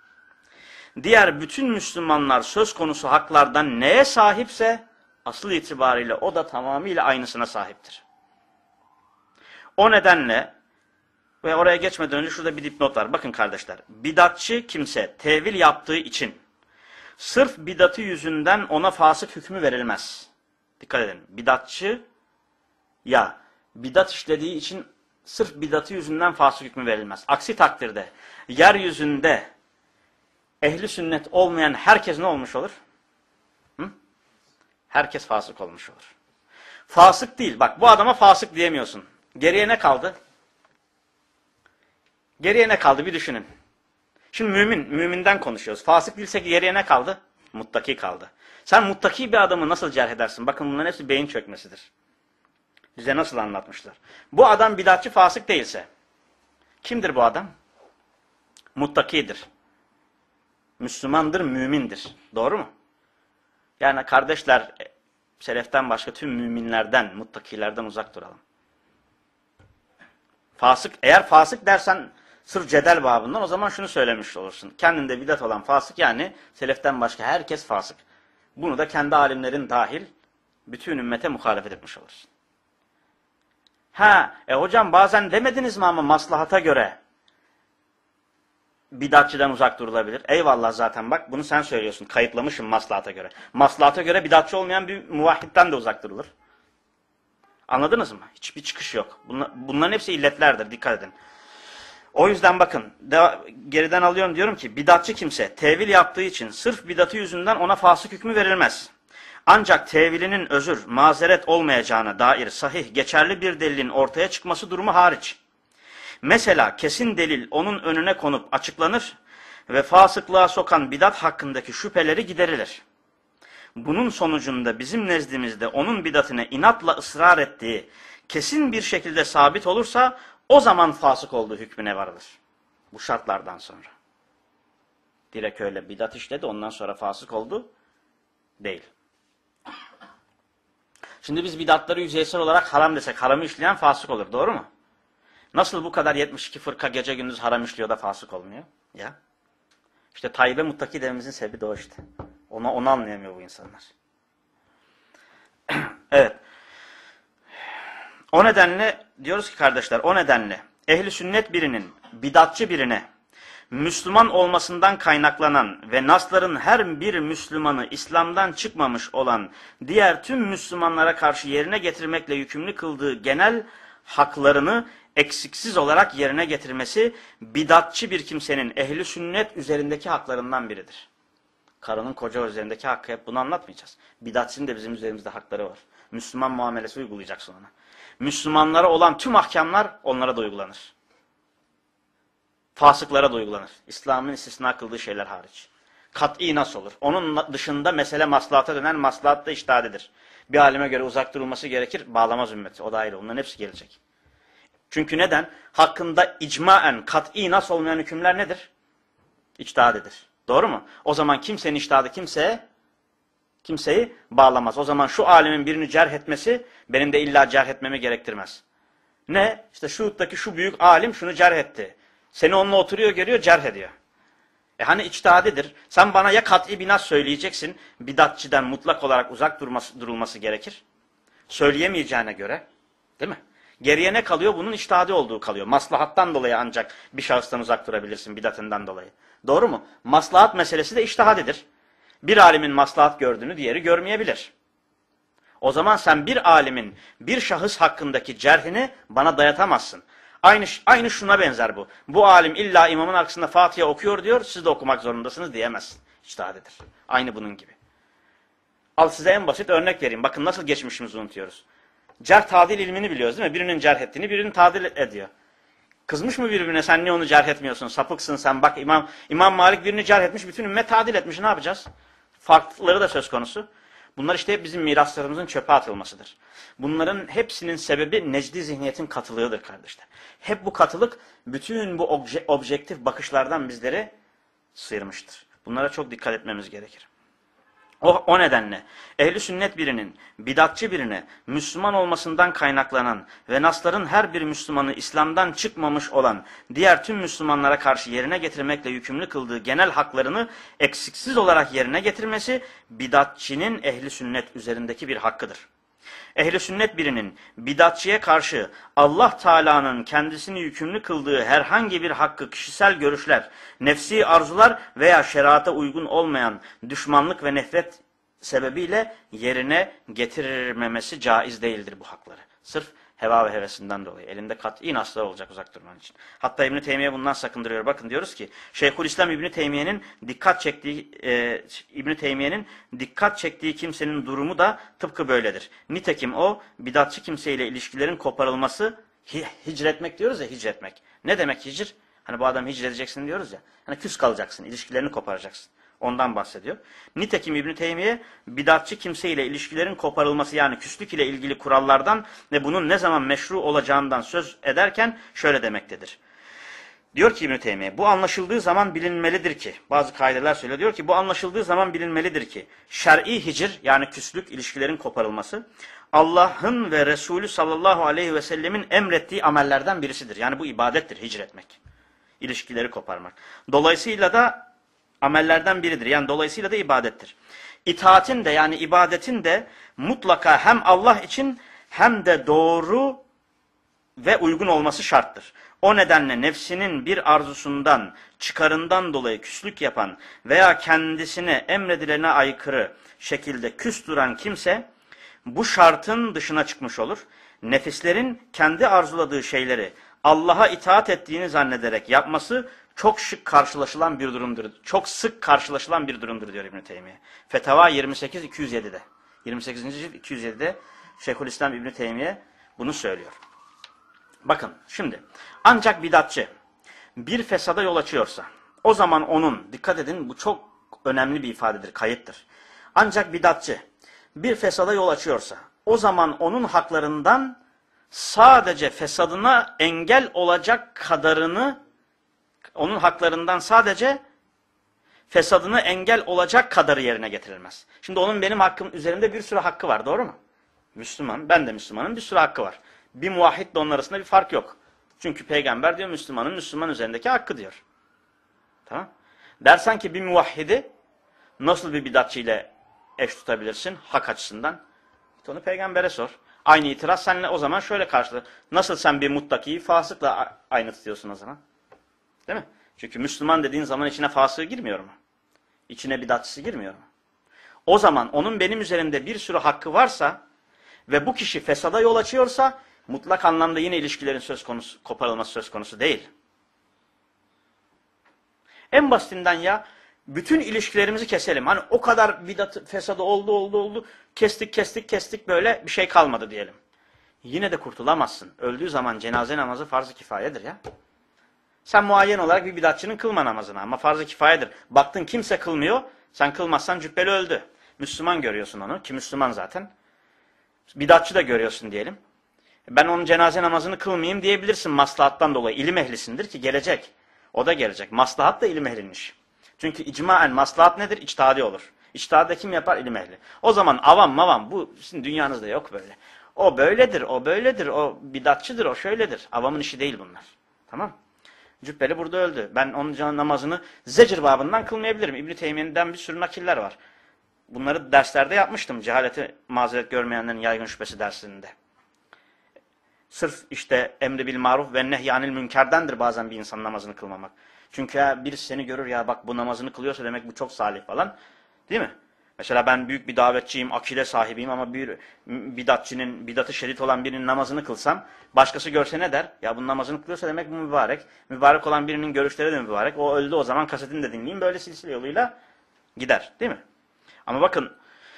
[SPEAKER 1] Diğer bütün Müslümanlar söz konusu haklardan neye sahipse asıl itibariyle o da tamamıyla aynısına sahiptir. O nedenle ve oraya geçmeden önce şurada bir dipnot var. Bakın kardeşler, bidatçı kimse tevil yaptığı için sırf bidatı yüzünden ona fasık hükmü verilmez. Dikkat edin, bidatçı ya bidat işlediği için sırf bidatı yüzünden fasık hükmü verilmez. Aksi takdirde yeryüzünde ehli sünnet olmayan herkes ne olmuş olur? Herkes fasık olmuş olur. Fasık değil. Bak bu adama fasık diyemiyorsun. Geriye ne kaldı? Geriye ne kaldı bir düşünün. Şimdi müminden konuşuyoruz. Fasık değilse geriye ne kaldı? Muttaki kaldı. Sen muttaki bir adamı nasıl cerh edersin? Bakın bunların hepsi beyin çökmesidir. Bize nasıl anlatmışlar? Bu adam bidatçı, fasık değilse kimdir bu adam? Muttakidir. Müslümandır, mümindir. Doğru mu? Yani kardeşler, seleften başka tüm müminlerden, muttakilerden uzak duralım. Fasık, eğer fasık dersen sırf cedel babından o zaman şunu söylemiş olursun. Kendinde bidat olan fasık, yani seleften başka herkes fasık. Bunu da kendi alimlerin dahil bütün ümmete muhalefet etmiş olursun. Hocam bazen demediniz mi ama maslahata göre bidatçıdan uzak durulabilir. Eyvallah, zaten bak bunu sen söylüyorsun. Kayıtlamışım maslahata göre. Maslahata göre bidatçı olmayan bir muvahhidden de uzak durulur. Anladınız mı? Hiçbir çıkış yok. Bunların hepsi illetlerdir. Dikkat edin. O yüzden bakın geriden alıyorum, diyorum ki bidatçı kimse tevil yaptığı için sırf bidatı yüzünden ona fasık hükmü verilmez. Ancak tevilinin özür, mazeret olmayacağına dair sahih, geçerli bir delilin ortaya çıkması durumu hariç. Mesela kesin delil onun önüne konup açıklanır ve fasıklığa sokan bidat hakkındaki şüpheleri giderilir. Bunun sonucunda bizim nezdimizde onun bidatine inatla ısrar ettiği kesin bir şekilde sabit olursa o zaman fasık olduğu hükmüne varılır. Bu şartlardan sonra. Direkt öyle bidat işledi ondan sonra fasık oldu değil. Şimdi biz bidatları yüzeysel olarak haram desek haramı işleyen fasık olur, doğru mu? Nasıl bu kadar 72 fırka gece gündüz haram işliyor da fasık olmuyor? Ya. İşte Tayyip'e muttaki dememizin sebebi de o işte. Onu anlayamıyor bu insanlar. Evet. O nedenle diyoruz ki kardeşler, o nedenle ehli sünnet birinin bidatçı birine Müslüman olmasından kaynaklanan ve nasların her bir Müslümanı İslam'dan çıkmamış olan diğer tüm Müslümanlara karşı yerine getirmekle yükümlü kıldığı genel haklarını eksiksiz olarak yerine getirmesi bidatçı bir kimsenin ehli sünnet üzerindeki haklarından biridir. Karının koca üzerindeki hakkı, hep bunu anlatmayacağız. Bidatçının de bizim üzerimizde hakları var. Müslüman muamelesi uygulayacaksın ona. Müslümanlara olan tüm ahkamlar onlara da uygulanır. Fasıklara da uygulanır. İslam'ın istisna kıldığı şeyler hariç. Kat'i nas olur. Onun dışında mesele maslahata döner, maslahat da içtihadedir. Bir alime göre uzak durulması gerekir, bağlamaz ümmeti. O da ayrı. Onların hepsi gelecek. Çünkü neden? Hakkında icmaen, kat'i nas olmayan hükümler nedir? İçtihadedir. Doğru mu? O zaman kimsenin içtihadı kimseyi bağlamaz. O zaman şu alimin birini cerh etmesi benim de illa cerh etmemi gerektirmez. Ne? İşte şuuttaki şu büyük alim şunu cerh etti. Seni onunla oturuyor, görüyor, cerh ediyor. Hani içtihadidir. Sen bana ya kat'i bir nas söyleyeceksin, bidatçiden mutlak olarak uzak durulması gerekir. Söyleyemeyeceğine göre, değil mi? Geriye ne kalıyor? Bunun içtihadi olduğu kalıyor. Maslahattan dolayı ancak bir şahıstan uzak durabilirsin, bidatından dolayı. Doğru mu? Maslahat meselesi de içtihadidir. Bir alimin maslahat gördüğünü diğeri görmeyebilir. O zaman sen bir alimin bir şahıs hakkındaki cerhini bana dayatamazsın. Aynı şuna benzer bu. Bu alim illa imamın arkasında Fatiha okuyor diyor, siz de okumak zorundasınız diyemezsin. İçtihadidir. Aynı bunun gibi. Al size en basit örnek vereyim. Bakın nasıl geçmişimizi unutuyoruz. Cerh tadil ilmini biliyoruz değil mi? Birinin cerh ettiğini, birinin tadil ediyor. Kızmış mı birbirine, sen niye onu cerh etmiyorsun? Sapıksın sen, bak İmam Malik birini cerh etmiş, bütün ümmet tadil etmiş, ne yapacağız? Farklılıkları da söz konusu. Bunlar işte hep bizim miraslarımızın çöpe atılmasıdır. Bunların hepsinin sebebi necdi zihniyetin katılığıdır kardeşler. Hep bu katılık bütün bu objektif bakışlardan bizleri sıyırmıştır. Bunlara çok dikkat etmemiz gerekir. O nedenle ehli sünnet birinin bidatçı birine Müslüman olmasından kaynaklanan ve nasların her bir Müslümanı İslam'dan çıkmamış olan diğer tüm Müslümanlara karşı yerine getirmekle yükümlü kıldığı genel haklarını eksiksiz olarak yerine getirmesi bidatçının ehli sünnet üzerindeki bir hakkıdır. Ehli sünnet birinin bidatçıya karşı Allah Teala'nın kendisini yükümlü kıldığı herhangi bir hakkı kişisel görüşler, nefsi arzular veya şerata uygun olmayan düşmanlık ve nefret sebebiyle yerine getirmemesi caiz değildir bu hakları. Sırf heva ve hevesinden dolayı. Elinde kat'i naslar olacak uzak durman için. Hatta İbn-i Teymiye bundan sakındırıyor. Bakın diyoruz ki Şeyhülislam İbn-i Teymiye'nin dikkat çektiği kimsenin durumu da tıpkı böyledir. Nitekim o bidatçı kimseyle ilişkilerin koparılması, hicretmek diyoruz ya, hicretmek. Ne demek hicr? Hani bu adam hicredeceksin diyoruz ya. Hani küs kalacaksın, ilişkilerini koparacaksın. Ondan bahsediyor. Nitekim İbn-i Teymiye bidatçı kimseyle ilişkilerin koparılması, yani küslük ile ilgili kurallardan ve bunun ne zaman meşru olacağından söz ederken şöyle demektedir. Diyor ki İbn-i Teymiye, bu anlaşıldığı zaman bilinmelidir ki, bazı kaideler söylüyor, diyor ki bu anlaşıldığı zaman bilinmelidir ki şer'i hicr, yani küslük, ilişkilerin koparılması Allah'ın ve Resulü sallallahu aleyhi ve sellemin emrettiği amellerden birisidir. Yani bu ibadettir, hicretmek. İlişkileri koparmak. Dolayısıyla da amellerden biridir. Yani dolayısıyla da ibadettir. İtaatin de, yani ibadetin de mutlaka hem Allah için hem de doğru ve uygun olması şarttır. O nedenle nefsinin bir arzusundan, çıkarından dolayı küslük yapan veya kendisine emredilene aykırı şekilde küs duran kimse bu şartın dışına çıkmış olur. Nefislerin kendi arzuladığı şeyleri Allah'a itaat ettiğini zannederek yapması çok sık karşılaşılan bir durumdur. Çok sık karşılaşılan bir durumdur diyor İbn-i Teymiye. Fetava 28-207'de. 28. cilt 207'de Şeyhülislam İbn-i Teymiye bunu söylüyor. Bakın şimdi ancak bidatçı bir fesada yol açıyorsa o zaman onun, dikkat edin bu çok önemli bir ifadedir, kayıttır. Ancak bidatçı bir fesada yol açıyorsa o zaman onun haklarından sadece fesadına engel olacak kadarını, onun haklarından sadece fesadına engel olacak kadarı yerine getirilmez. Şimdi onun benim hakkım üzerinde bir sürü hakkı var, doğru mu? Müslüman, ben de Müslümanım, bir sürü hakkı var. Bir muvahhidle onun arasında bir fark yok. Çünkü peygamber diyor Müslümanın Müslüman üzerindeki hakkı diyor. Tamam? Dersen ki bir muvahhidi nasıl bir bidatçı ile eş tutabilirsin hak açısından? İşte onu peygambere sor. Aynı itiraz seninle o zaman şöyle karşılığı. Nasıl sen bir muttakiyi fasıkla aynı tutuyorsun o zaman? Değil mi? Çünkü Müslüman dediğin zaman içine fasığı girmiyor mu? İçine bidatçısı girmiyor mu? O zaman onun benim üzerimde bir sürü hakkı varsa ve bu kişi fesada yol açıyorsa mutlak anlamda yine ilişkilerin söz konusu, koparılması söz konusu değil. En basitinden ya bütün ilişkilerimizi keselim. Hani o kadar bidat fesadı oldu. Kestik böyle bir şey kalmadı diyelim. Yine de kurtulamazsın. Öldüğü zaman cenaze namazı farz-ı kifayedir ya. Sen muayyen olarak bir bidatçının kılma namazını ama farz-ı kifayedir. Baktın kimse kılmıyor. Sen kılmazsan cübbeli öldü. Müslüman görüyorsun onu ki Müslüman zaten. Bidatçı da görüyorsun diyelim. Ben onun cenaze namazını kılmayayım diyebilirsin maslahattan dolayı. İlim ehlisindir ki gelecek. O da gelecek. Maslahat da ilim ehlinmiş. Çünkü icmaen maslahat nedir? İçtihadi olur. İçtihadı kim yapar? İlim ehli. O zaman avam mavam bu sizin dünyanızda yok böyle. O böyledir, o böyledir, o bidatçıdır, o şöyledir. Avamın işi değil bunlar. Tamam. Cübbeli burada öldü. Ben onun namazını zecr babından kılmayabilirim. İbn-i Teymiye'den bir sürü nakiller var. Bunları derslerde yapmıştım. Cehaleti mazeret görmeyenlerin yaygın şüphesi dersinde. Sırf işte emri bil maruf ve nehyanil münkerdendir bazen bir insanın namazını kılmamak. Çünkü ya birisi seni görür ya bak bu namazını kılıyorsa demek bu çok salih falan. Değil mi? Mesela ben büyük bir davetçiyim, akide sahibiyim ama bir bidatçının, bidatı şerit olan birinin namazını kılsam başkası görse ne der? Ya bunun namazını kılıyorsa demek bu mübarek. Mübarek olan birinin görüşleri de mübarek. O öldü o zaman kasetini de dinleyeyim. Böyle silsile yoluyla gider. Değil mi? Ama bakın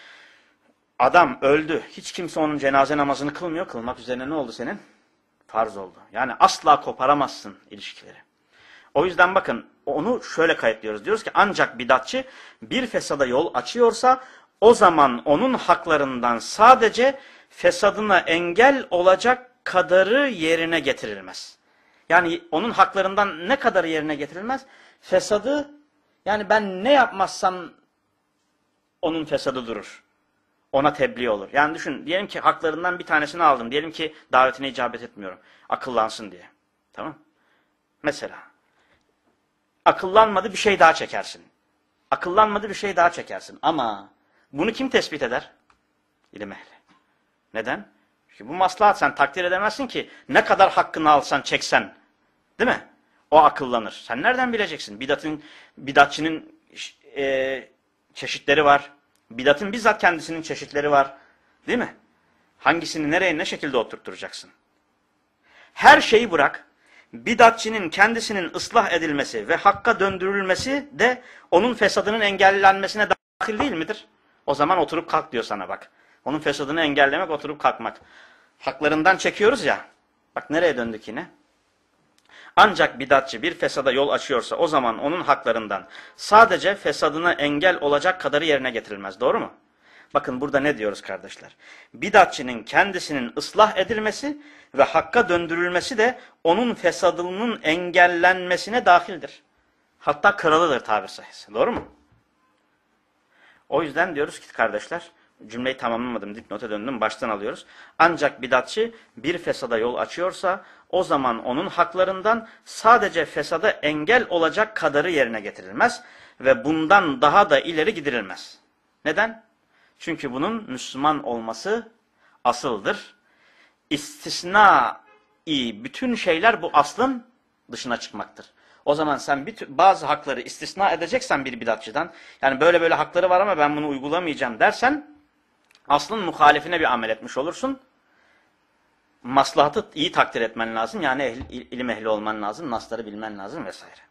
[SPEAKER 1] adam öldü. Hiç kimse onun cenaze namazını kılmıyor. Kılmak üzerine ne oldu senin? Farz oldu. Yani asla koparamazsın ilişkileri. O yüzden bakın onu şöyle kayıtlıyoruz. Diyoruz ki ancak bidatçı bir fesada yol açıyorsa o zaman onun haklarından sadece fesadına engel olacak kadarı yerine getirilmez. Yani onun haklarından ne kadarı yerine getirilmez? Fesadı yani ben ne yapmazsam onun fesadı durur. Ona tebliğ olur. Yani düşün diyelim ki haklarından bir tanesini aldım. Diyelim ki davetine icabet etmiyorum. Akıllansın diye. Tamam. Mesela akıllanmadı bir şey daha çekersin. Akıllanmadı bir şey daha çekersin. Ama bunu kim tespit eder? İlim ehli. Neden? Çünkü bu maslahat sen takdir edemezsin ki ne kadar hakkını alsan çeksen. Değil mi? O akıllanır. Sen nereden bileceksin? Bidatçının çeşitleri var. Bidatın bizzat kendisinin çeşitleri var. Değil mi? Hangisini nereye ne şekilde oturtturacaksın? Her şeyi bırak. Bidatçının kendisinin ıslah edilmesi ve hakka döndürülmesi de onun fesadının engellenmesine dahil değil midir? O zaman oturup kalk diyor sana bak. Onun fesadını engellemek oturup kalkmak. Haklarından çekiyoruz ya. Bak nereye döndük yine? Ancak bidatçı bir fesada yol açıyorsa o zaman onun haklarından sadece fesadına engel olacak kadarı yerine getirilmez. Doğru mu? Bakın burada ne diyoruz kardeşler? Bidatçının kendisinin ıslah edilmesi ve hakka döndürülmesi de onun fesadının engellenmesine dahildir. Hatta kralıdır tabir sahisi. Doğru mu? O yüzden diyoruz ki kardeşler, cümleyi tamamlamadım, dipnota döndüm, baştan alıyoruz. Ancak bidatçı bir fesada yol açıyorsa o zaman onun haklarından sadece fesada engel olacak kadarı yerine getirilmez ve bundan daha da ileri gidirilmez. Neden? Çünkü bunun Müslüman olması asıldır. İstisnai bütün şeyler bu aslın dışına çıkmaktır. O zaman sen bazı hakları istisna edeceksen bir bidatçıdan, yani böyle hakları var ama ben bunu uygulamayacağım dersen, aslın muhalifine bir amel etmiş olursun. Maslahatı iyi takdir etmen lazım. Yani ilim ehli olman lazım, nasları bilmen lazım vesaire.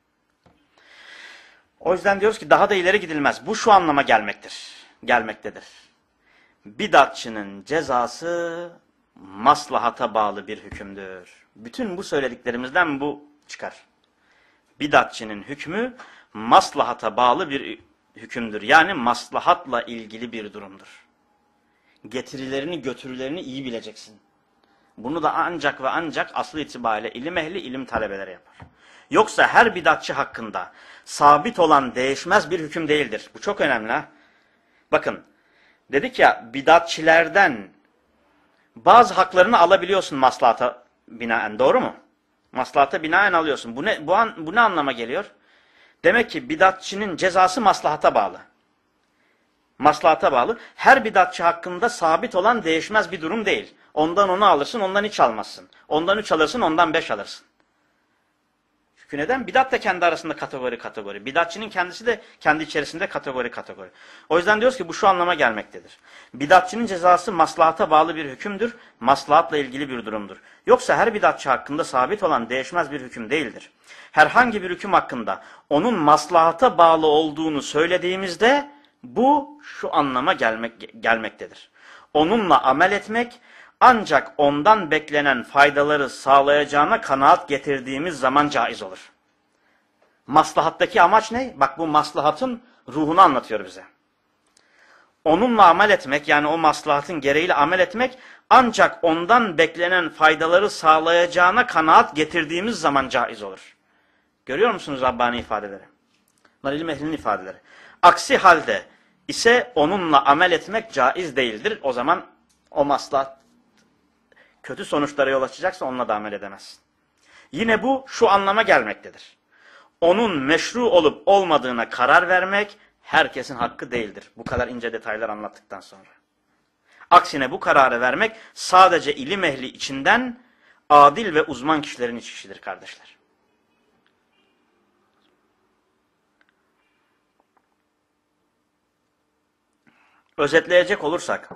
[SPEAKER 1] O yüzden diyoruz ki daha da ileri gidilmez. Bu şu anlama gelmektedir. Bidatçının cezası maslahata bağlı bir hükümdür. Bütün bu söylediklerimizden bu çıkar. Bidatçının hükmü maslahata bağlı bir hükümdür. Yani maslahatla ilgili bir durumdur. Getirilerini, götürülerini iyi bileceksin. Bunu da ancak ve ancak aslı itibariyle ilim ehli, ilim talebeleri yapar. Yoksa her bidatçı hakkında sabit olan değişmez bir hüküm değildir. Bu çok önemli ha. Bakın, dedik ya bidatçilerden bazı haklarını alabiliyorsun maslahata binaen, doğru mu? Maslahata binaen alıyorsun. Bu ne anlama geliyor? Demek ki bidatçının cezası maslahata bağlı. Maslahata bağlı. Her bidatçı hakkında sabit olan değişmez bir durum değil. Ondan onu alırsın, ondan hiç almazsın. Ondan 3 alırsın, ondan 5 alırsın. Çünkü neden? Bidat da kendi arasında kategori. Bidatçının kendisi de kendi içerisinde kategori. O yüzden diyoruz ki bu şu anlama gelmektedir. Bidatçının cezası maslahata bağlı bir hükümdür. Maslahatla ilgili bir durumdur. Yoksa her bidatçı hakkında sabit olan değişmez bir hüküm değildir. Herhangi bir hüküm hakkında onun maslahata bağlı olduğunu söylediğimizde bu şu anlama gelmektedir. Onunla amel etmek ancak ondan beklenen faydaları sağlayacağına kanaat getirdiğimiz zaman caiz olur. Maslahattaki amaç ne? Bak bu maslahatın ruhunu anlatıyor bize. Onunla amel etmek, yani o maslahatın gereğiyle amel etmek ancak ondan beklenen faydaları sağlayacağına kanaat getirdiğimiz zaman caiz olur. Görüyor musunuz Rabbani ifadeleri? Bunlar ilim ehlinin ifadeleri. Aksi halde ise onunla amel etmek caiz değildir. O zaman o maslahat kötü sonuçlara yol açacaksa onunla da amel edemezsin. Yine bu şu anlama gelmektedir. Onun meşru olup olmadığına karar vermek herkesin hakkı değildir. Bu kadar ince detaylar anlattıktan sonra. Aksine bu kararı vermek sadece ilim ehli içinden adil ve uzman kişilerin iç işidir kardeşler. Özetleyecek olursak,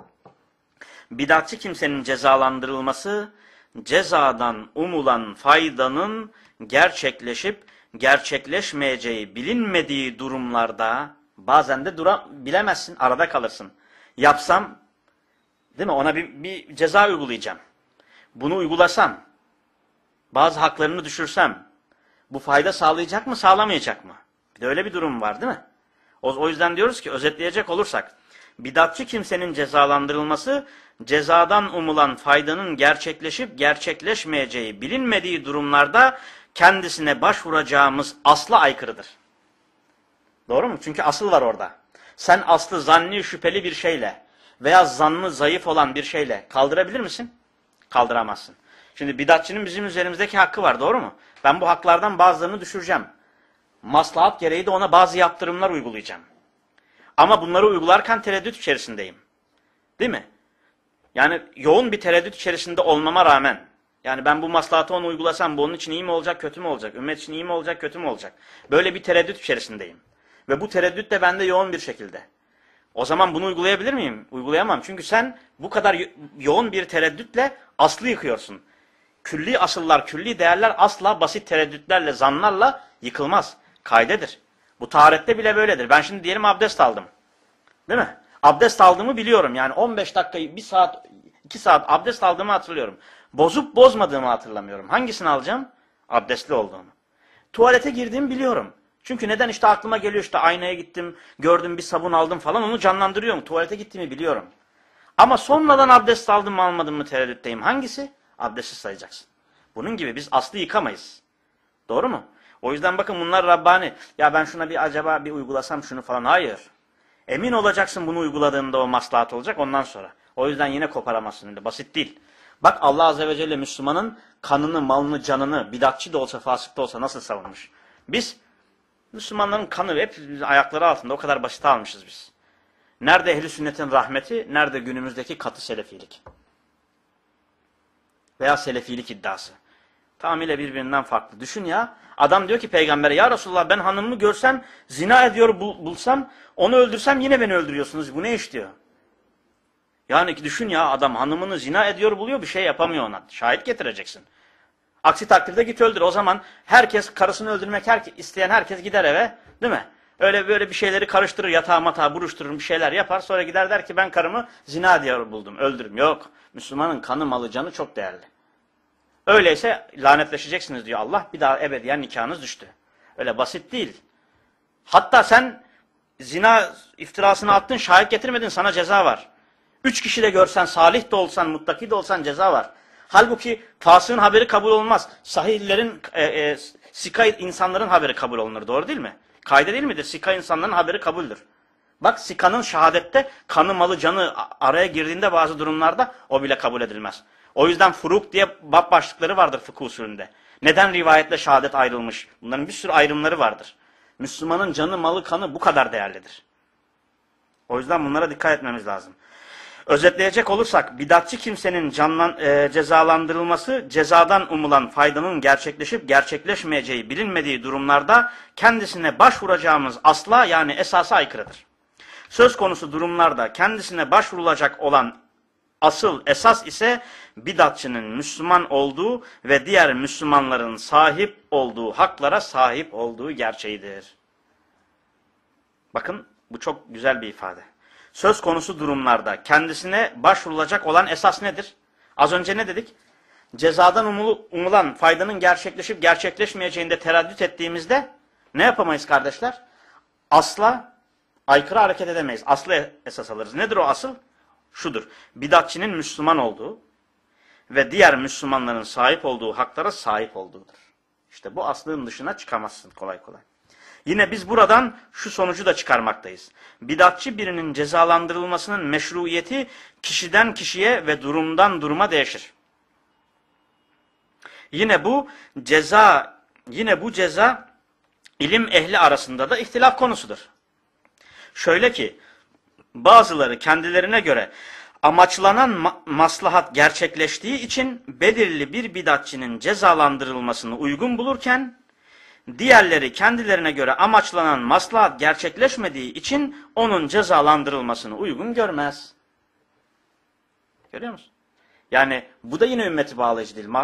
[SPEAKER 1] bidatçı kimsenin cezalandırılması, cezadan umulan faydanın gerçekleşip gerçekleşmeyeceği bilinmediği durumlarda, bazen de bilemezsin, arada kalırsın. Yapsam, değil mi? Ona bir ceza uygulayacağım. Bunu uygulasam, bazı haklarını düşürsem, bu fayda sağlayacak mı, sağlamayacak mı? Bir de öyle bir durum var, değil mi? O yüzden diyoruz ki, özetleyecek olursak, bidatçı kimsenin cezalandırılması, cezadan umulan faydanın gerçekleşip gerçekleşmeyeceği bilinmediği durumlarda kendisine başvuracağımız asla aykırıdır. Doğru mu? Çünkü asıl var orada. Sen aslı zanni şüpheli bir şeyle veya zannı zayıf olan bir şeyle kaldırabilir misin? Kaldıramazsın. Şimdi bidatçının bizim üzerimizdeki hakkı var, doğru mu? Ben bu haklardan bazılarını düşüreceğim. Maslahat gereği de ona bazı yaptırımlar uygulayacağım. Ama bunları uygularken tereddüt içerisindeyim. Değil mi? Yani yoğun bir tereddüt içerisinde olmama rağmen, yani ben bu maslahatı ona uygulasam bu onun için iyi mi olacak, kötü mü olacak? Ümmet için iyi mi olacak, kötü mü olacak? Böyle bir tereddüt içerisindeyim. Ve bu tereddüt de bende yoğun bir şekilde. O zaman bunu uygulayabilir miyim? Uygulayamam. Çünkü sen bu kadar yoğun bir tereddütle aslı yıkıyorsun. Külli asıllar, külli değerler asla basit tereddütlerle, zanlarla yıkılmaz. Kaidedir. Bu taharette bile böyledir. Ben şimdi diyelim abdest aldım. Değil mi? Abdest aldığımı biliyorum. Yani 15 dakikayı, 1 saat, 2 saat abdest aldığımı hatırlıyorum. Bozup bozmadığımı hatırlamıyorum. Hangisini alacağım? Abdestli olduğumu. Tuvalete girdiğimi biliyorum. Çünkü neden? İşte aklıma geliyor, işte aynaya gittim, gördüm, bir sabun aldım falan, onu canlandırıyorum. Tuvalete gittiğimi biliyorum. Ama sonradan abdest aldım mı almadım mı tereddütteyim. Hangisi? Abdestsiz sayacaksın. Bunun gibi biz aslı yıkamayız. Doğru mu? O yüzden bakın bunlar Rabbani. Ya ben şuna acaba bir uygulasam şunu falan. Hayır. Emin olacaksın bunu uyguladığında o maslahat olacak ondan sonra. O yüzden yine koparamazsın. Öyle basit değil. Bak Allah Azze ve Celle Müslümanın kanını, malını, canını, bidatçı da olsa, fasık da olsa nasıl savunmuş? Biz Müslümanların kanı hep ayakları altında, o kadar basit almışız biz. Nerede ehli sünnetin rahmeti, nerede günümüzdeki katı selefilik? Veya selefilik iddiası. Tamamıyla birbirinden farklı. Düşün ya, adam diyor ki peygambere, ya Resulullah ben hanımımı görsem, zina ediyor bulsam, onu öldürsem yine beni öldürüyorsunuz. Bu ne iş diyor. Yani düşün ya, adam hanımını zina ediyor buluyor, bir şey yapamıyor ona. Şahit getireceksin. Aksi takdirde git öldür. O zaman herkes karısını öldürmek isteyen herkes gider eve, değil mi? Öyle böyle bir şeyleri karıştırır, yatağa matağa buruşturur, bir şeyler yapar. Sonra gider der ki ben karımı zina diyor buldum, öldürürüm. Yok. Müslümanın kanı, malı, canı çok değerli. Öyleyse lanetleşeceksiniz diyor Allah. Bir daha ebediyen nikahınız düştü. Öyle basit değil. Hatta sen zina iftirasını attın, şahit getirmedin, sana ceza var. 3 kişi de görsen, salih de olsan, muttaki de olsan ceza var. Halbuki fasığın haberi kabul olmaz. Sahihlerin, sika insanların haberi kabul olunur. Doğru değil mi? Kaide değil midir? Sika insanların haberi kabuldür. Bak sikanın şehadette kanı malı canı araya girdiğinde bazı durumlarda o bile kabul edilmez. O yüzden furuk diye bab başlıkları vardır fıkıh usulünde. Neden rivayetle şehadet ayrılmış? Bunların bir sürü ayrımları vardır. Müslümanın canı malı kanı bu kadar değerlidir. O yüzden bunlara dikkat etmemiz lazım. Özetleyecek olursak bidatçı kimsenin cezalandırılması cezadan umulan faydanın gerçekleşip gerçekleşmeyeceği bilinmediği durumlarda kendisine başvuracağımız asla yani esasa aykırıdır. Söz konusu durumlarda kendisine başvurulacak olan asıl esas ise bidatçının Müslüman olduğu ve diğer Müslümanların sahip olduğu haklara sahip olduğu gerçeğidir. Bakın bu çok güzel bir ifade. Söz konusu durumlarda kendisine başvurulacak olan esas nedir? Az önce ne dedik? Cezadan umulan faydanın gerçekleşip gerçekleşmeyeceğinde tereddüt ettiğimizde ne yapamayız kardeşler? Asla aykırı hareket edemeyiz. Aslı esas alırız. Nedir o asıl? Şudur. Bidatçının Müslüman olduğu ve diğer Müslümanların sahip olduğu haklara sahip olduğudur. İşte bu aslın dışına çıkamazsın kolay kolay. Yine biz buradan şu sonucu da çıkarmaktayız. Bidatçı birinin cezalandırılmasının meşruiyeti kişiden kişiye ve durumdan duruma değişir. Yine bu ceza ilim ehli arasında da ihtilaf konusudur. Şöyle ki bazıları kendilerine göre amaçlanan maslahat gerçekleştiği için belirli bir bidatçının cezalandırılmasını uygun bulurken diğerleri kendilerine göre amaçlanan maslahat gerçekleşmediği için onun cezalandırılmasını uygun görmez. Görüyor musun? Yani bu da yine ümmeti bağlayıcı değil.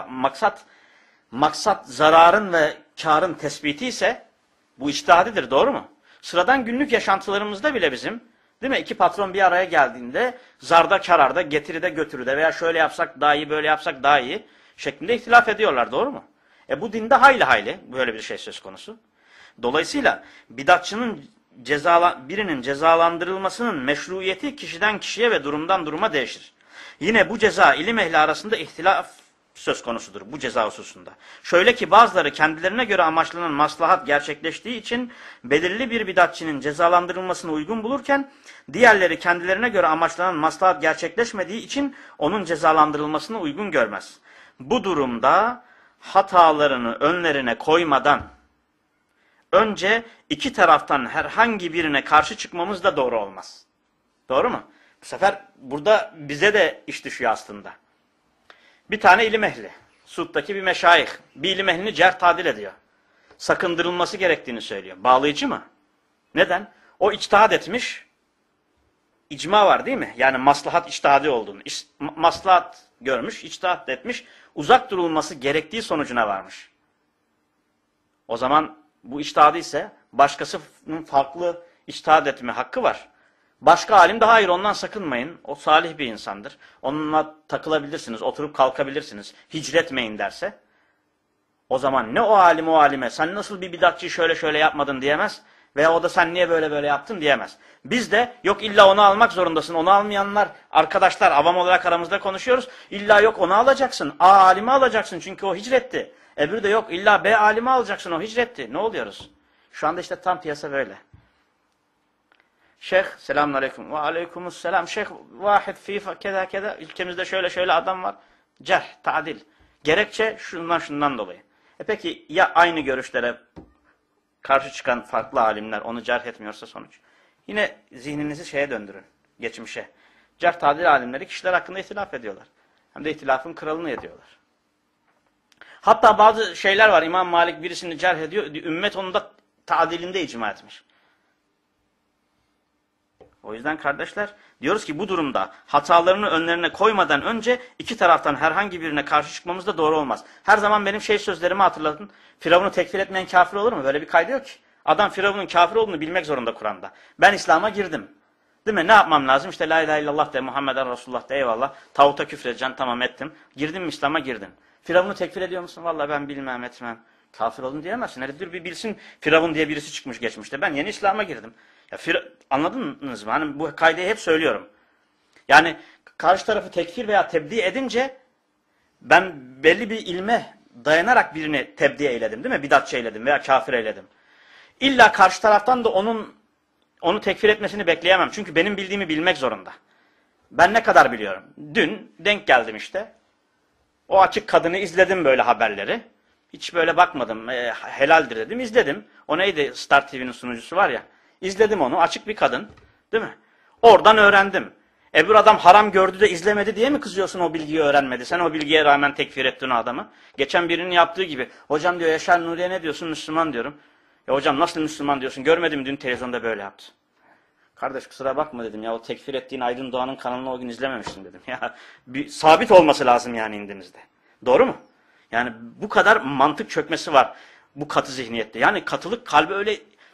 [SPEAKER 1] Maksat zararın ve karın tespiti ise bu içtihadidir, doğru mu? Sıradan günlük yaşantılarımızda bile bizim, değil mi? İki patron bir araya geldiğinde zarda, kararda, getiride, götürüde veya şöyle yapsak daha iyi, böyle yapsak daha iyi şeklinde ihtilaf ediyorlar, doğru mu? Bu dinde hayli hayli böyle bir şey söz konusu. Dolayısıyla bidatçının birinin cezalandırılmasının meşruiyeti kişiden kişiye ve durumdan duruma değişir. Yine bu ceza ilim ehli arasında ihtilaf söz konusudur bu ceza hususunda. Şöyle ki bazıları kendilerine göre amaçlanan maslahat gerçekleştiği için belirli bir bidatçının cezalandırılmasını uygun bulurken diğerleri kendilerine göre amaçlanan maslahat gerçekleşmediği için onun cezalandırılmasını uygun görmez. Bu durumda hatalarını önlerine koymadan önce iki taraftan herhangi birine karşı çıkmamız da doğru olmaz. Doğru mu? Bu sefer burada bize de iş düşüyor aslında. Bir tane ilim ehli, Suud'daki bir meşayih, bir ilim ehlini cerh tadil ediyor. Sakındırılması gerektiğini söylüyor. Bağlayıcı mı? Neden? O içtihat etmiş, icma var değil mi? Yani maslahat içtihadi olduğunu, maslahat görmüş, içtihat etmiş, uzak durulması gerektiği sonucuna varmış. O zaman bu içtihadı ise başkasının farklı içtihat etme hakkı var. Başka alim de hayır ondan sakınmayın. O salih bir insandır. Onunla takılabilirsiniz, oturup kalkabilirsiniz. Hicretmeyin derse. O zaman ne o alim o alime sen nasıl bir bidatçıyı şöyle şöyle yapmadın diyemez. Veya o da sen niye böyle böyle yaptın diyemez. Biz de yok illa onu almak zorundasın. Onu almayanlar arkadaşlar avam olarak aramızda konuşuyoruz. İlla yok onu alacaksın. A alimi alacaksın çünkü o hicretti. Öbürü de yok illa B alimi alacaksın o hicretti. Ne oluyoruz? Şu anda işte tam piyasa böyle. Şeyh selamünaleyküm ve aleykümüsselam. Şeyh vahid fifa keda keda. Ülkemizde şöyle şöyle adam var. Cerh, ta'dil. Gerekçe şundan dolayı. Peki ya aynı görüşlere karşı çıkan farklı alimler onu cerh etmiyorsa sonuç? Yine zihninizi şeye döndürün. Geçmişe. Cerh ta'dil alimleri kişiler hakkında ihtilaf ediyorlar. Hem de ihtilafın kralını ediyorlar. Hatta bazı şeyler var. İmam Malik birisini cerh ediyor. Ümmet onun da ta'dilinde icma etmiş. O yüzden kardeşler diyoruz ki bu durumda hatalarını önlerine koymadan önce iki taraftan herhangi birine karşı çıkmamız da doğru olmaz. Her zaman benim sözlerimi hatırlatın. Firavun'u tekfir etmeyen kafir olur mu? Böyle bir kaydı yok ki. Adam Firavun'un kafir olduğunu bilmek zorunda Kur'an'da. Ben İslam'a girdim. Değil mi? Ne yapmam lazım? İşte la ilahe illallah de, Muhammeden Resulullah de, eyvallah. Tağuta küfredeceksin, tamam ettim. Girdim mi İslam'a girdim. Firavun'u tekfir ediyor musun? Vallahi ben bilmem etmem. Kafir olun diyemezsin. Hele dur bir bilsin, Firavun diye birisi çıkmış geçmişte. Ben yeni İslam'a girdim. Ya anladınız mı? Hani bu kaideyi hep söylüyorum. Yani karşı tarafı tekfir veya tebdi edince ben belli bir ilme dayanarak birini tebdi eyledim, değil mi? Bidatçı eyledim veya kafir eyledim. İlla karşı taraftan da onu tekfir etmesini bekleyemem. Çünkü benim bildiğimi bilmek zorunda. Ben ne kadar biliyorum? Dün denk geldim işte. O açık kadını izledim, böyle haberleri. Hiç böyle bakmadım. Helaldir dedim, izledim. O neydi? Star TV'nin sunucusu var ya. İzledim onu. Açık bir kadın. Değil mi? Oradan öğrendim. Öbür adam haram gördü de izlemedi diye mi kızıyorsun o bilgiyi öğrenmedi? Sen o bilgiye rağmen tekfir ettin o adamı. Geçen birinin yaptığı gibi. Hocam diyor, Yaşar Nuri'ye ne diyorsun? Müslüman diyorum. Ya hocam nasıl Müslüman diyorsun? Görmedim dün televizyonda böyle yaptı. Kardeş kusura bakma dedim ya, o tekfir ettiğin Aydın Doğan'ın kanalını o gün izlememiştim dedim. Ya bir sabit olması lazım yani indinizde. Doğru mu? Yani bu kadar mantık çökmesi var bu katı zihniyette. Yani katılık kalbe öyle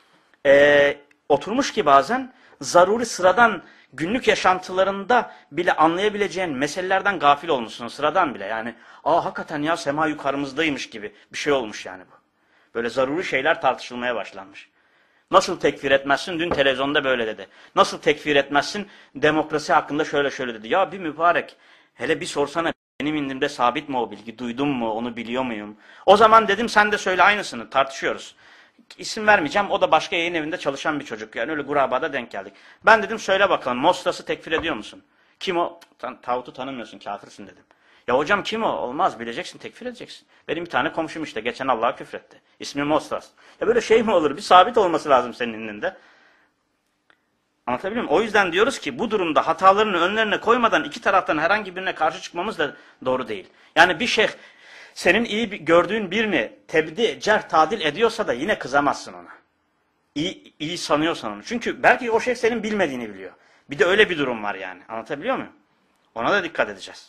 [SPEAKER 1] oturmuş ki bazen zaruri sıradan günlük yaşantılarında bile anlayabileceğin meselelerden gafil olmuşsun, sıradan bile. Yani hakikaten ya sema yukarımızdaymış gibi bir şey olmuş yani bu. Böyle zaruri şeyler tartışılmaya başlanmış. Nasıl tekfir etmezsin? Dün televizyonda böyle dedi. Nasıl tekfir etmezsin? Demokrasi hakkında şöyle şöyle dedi. Ya bir mübarek, hele bir sorsana, benim indimde sabit mi o bilgi? Duydum mu? Onu biliyor muyum? O zaman dedim sen de söyle, aynısını tartışıyoruz. İsim vermeyeceğim. O da başka yayın evinde çalışan bir çocuk. Yani öyle gurabada denk geldik. Ben dedim söyle bakalım, Mostas'ı tekfir ediyor musun? Kim o? Tağutu tanımıyorsun, kafirsin dedim. Ya hocam kim o? Olmaz, bileceksin, tekfir edeceksin. Benim bir tane komşum işte geçen Allah'a küfretti. İsmi Mostas. Ya böyle şey mi olur? Bir sabit olması lazım senin elinde. Anlatabiliyor muyum? O yüzden diyoruz ki bu durumda hatalarını önlerine koymadan iki taraftan herhangi birine karşı çıkmamız da doğru değil. Yani bir şeyh senin iyi gördüğün birini tebdi, cerh, tadil ediyorsa da yine kızamazsın ona. İyi sanıyorsan onu. Çünkü belki o şeyh senin bilmediğini biliyor. Bir de öyle bir durum var yani. Anlatabiliyor muyum? Ona da dikkat edeceğiz.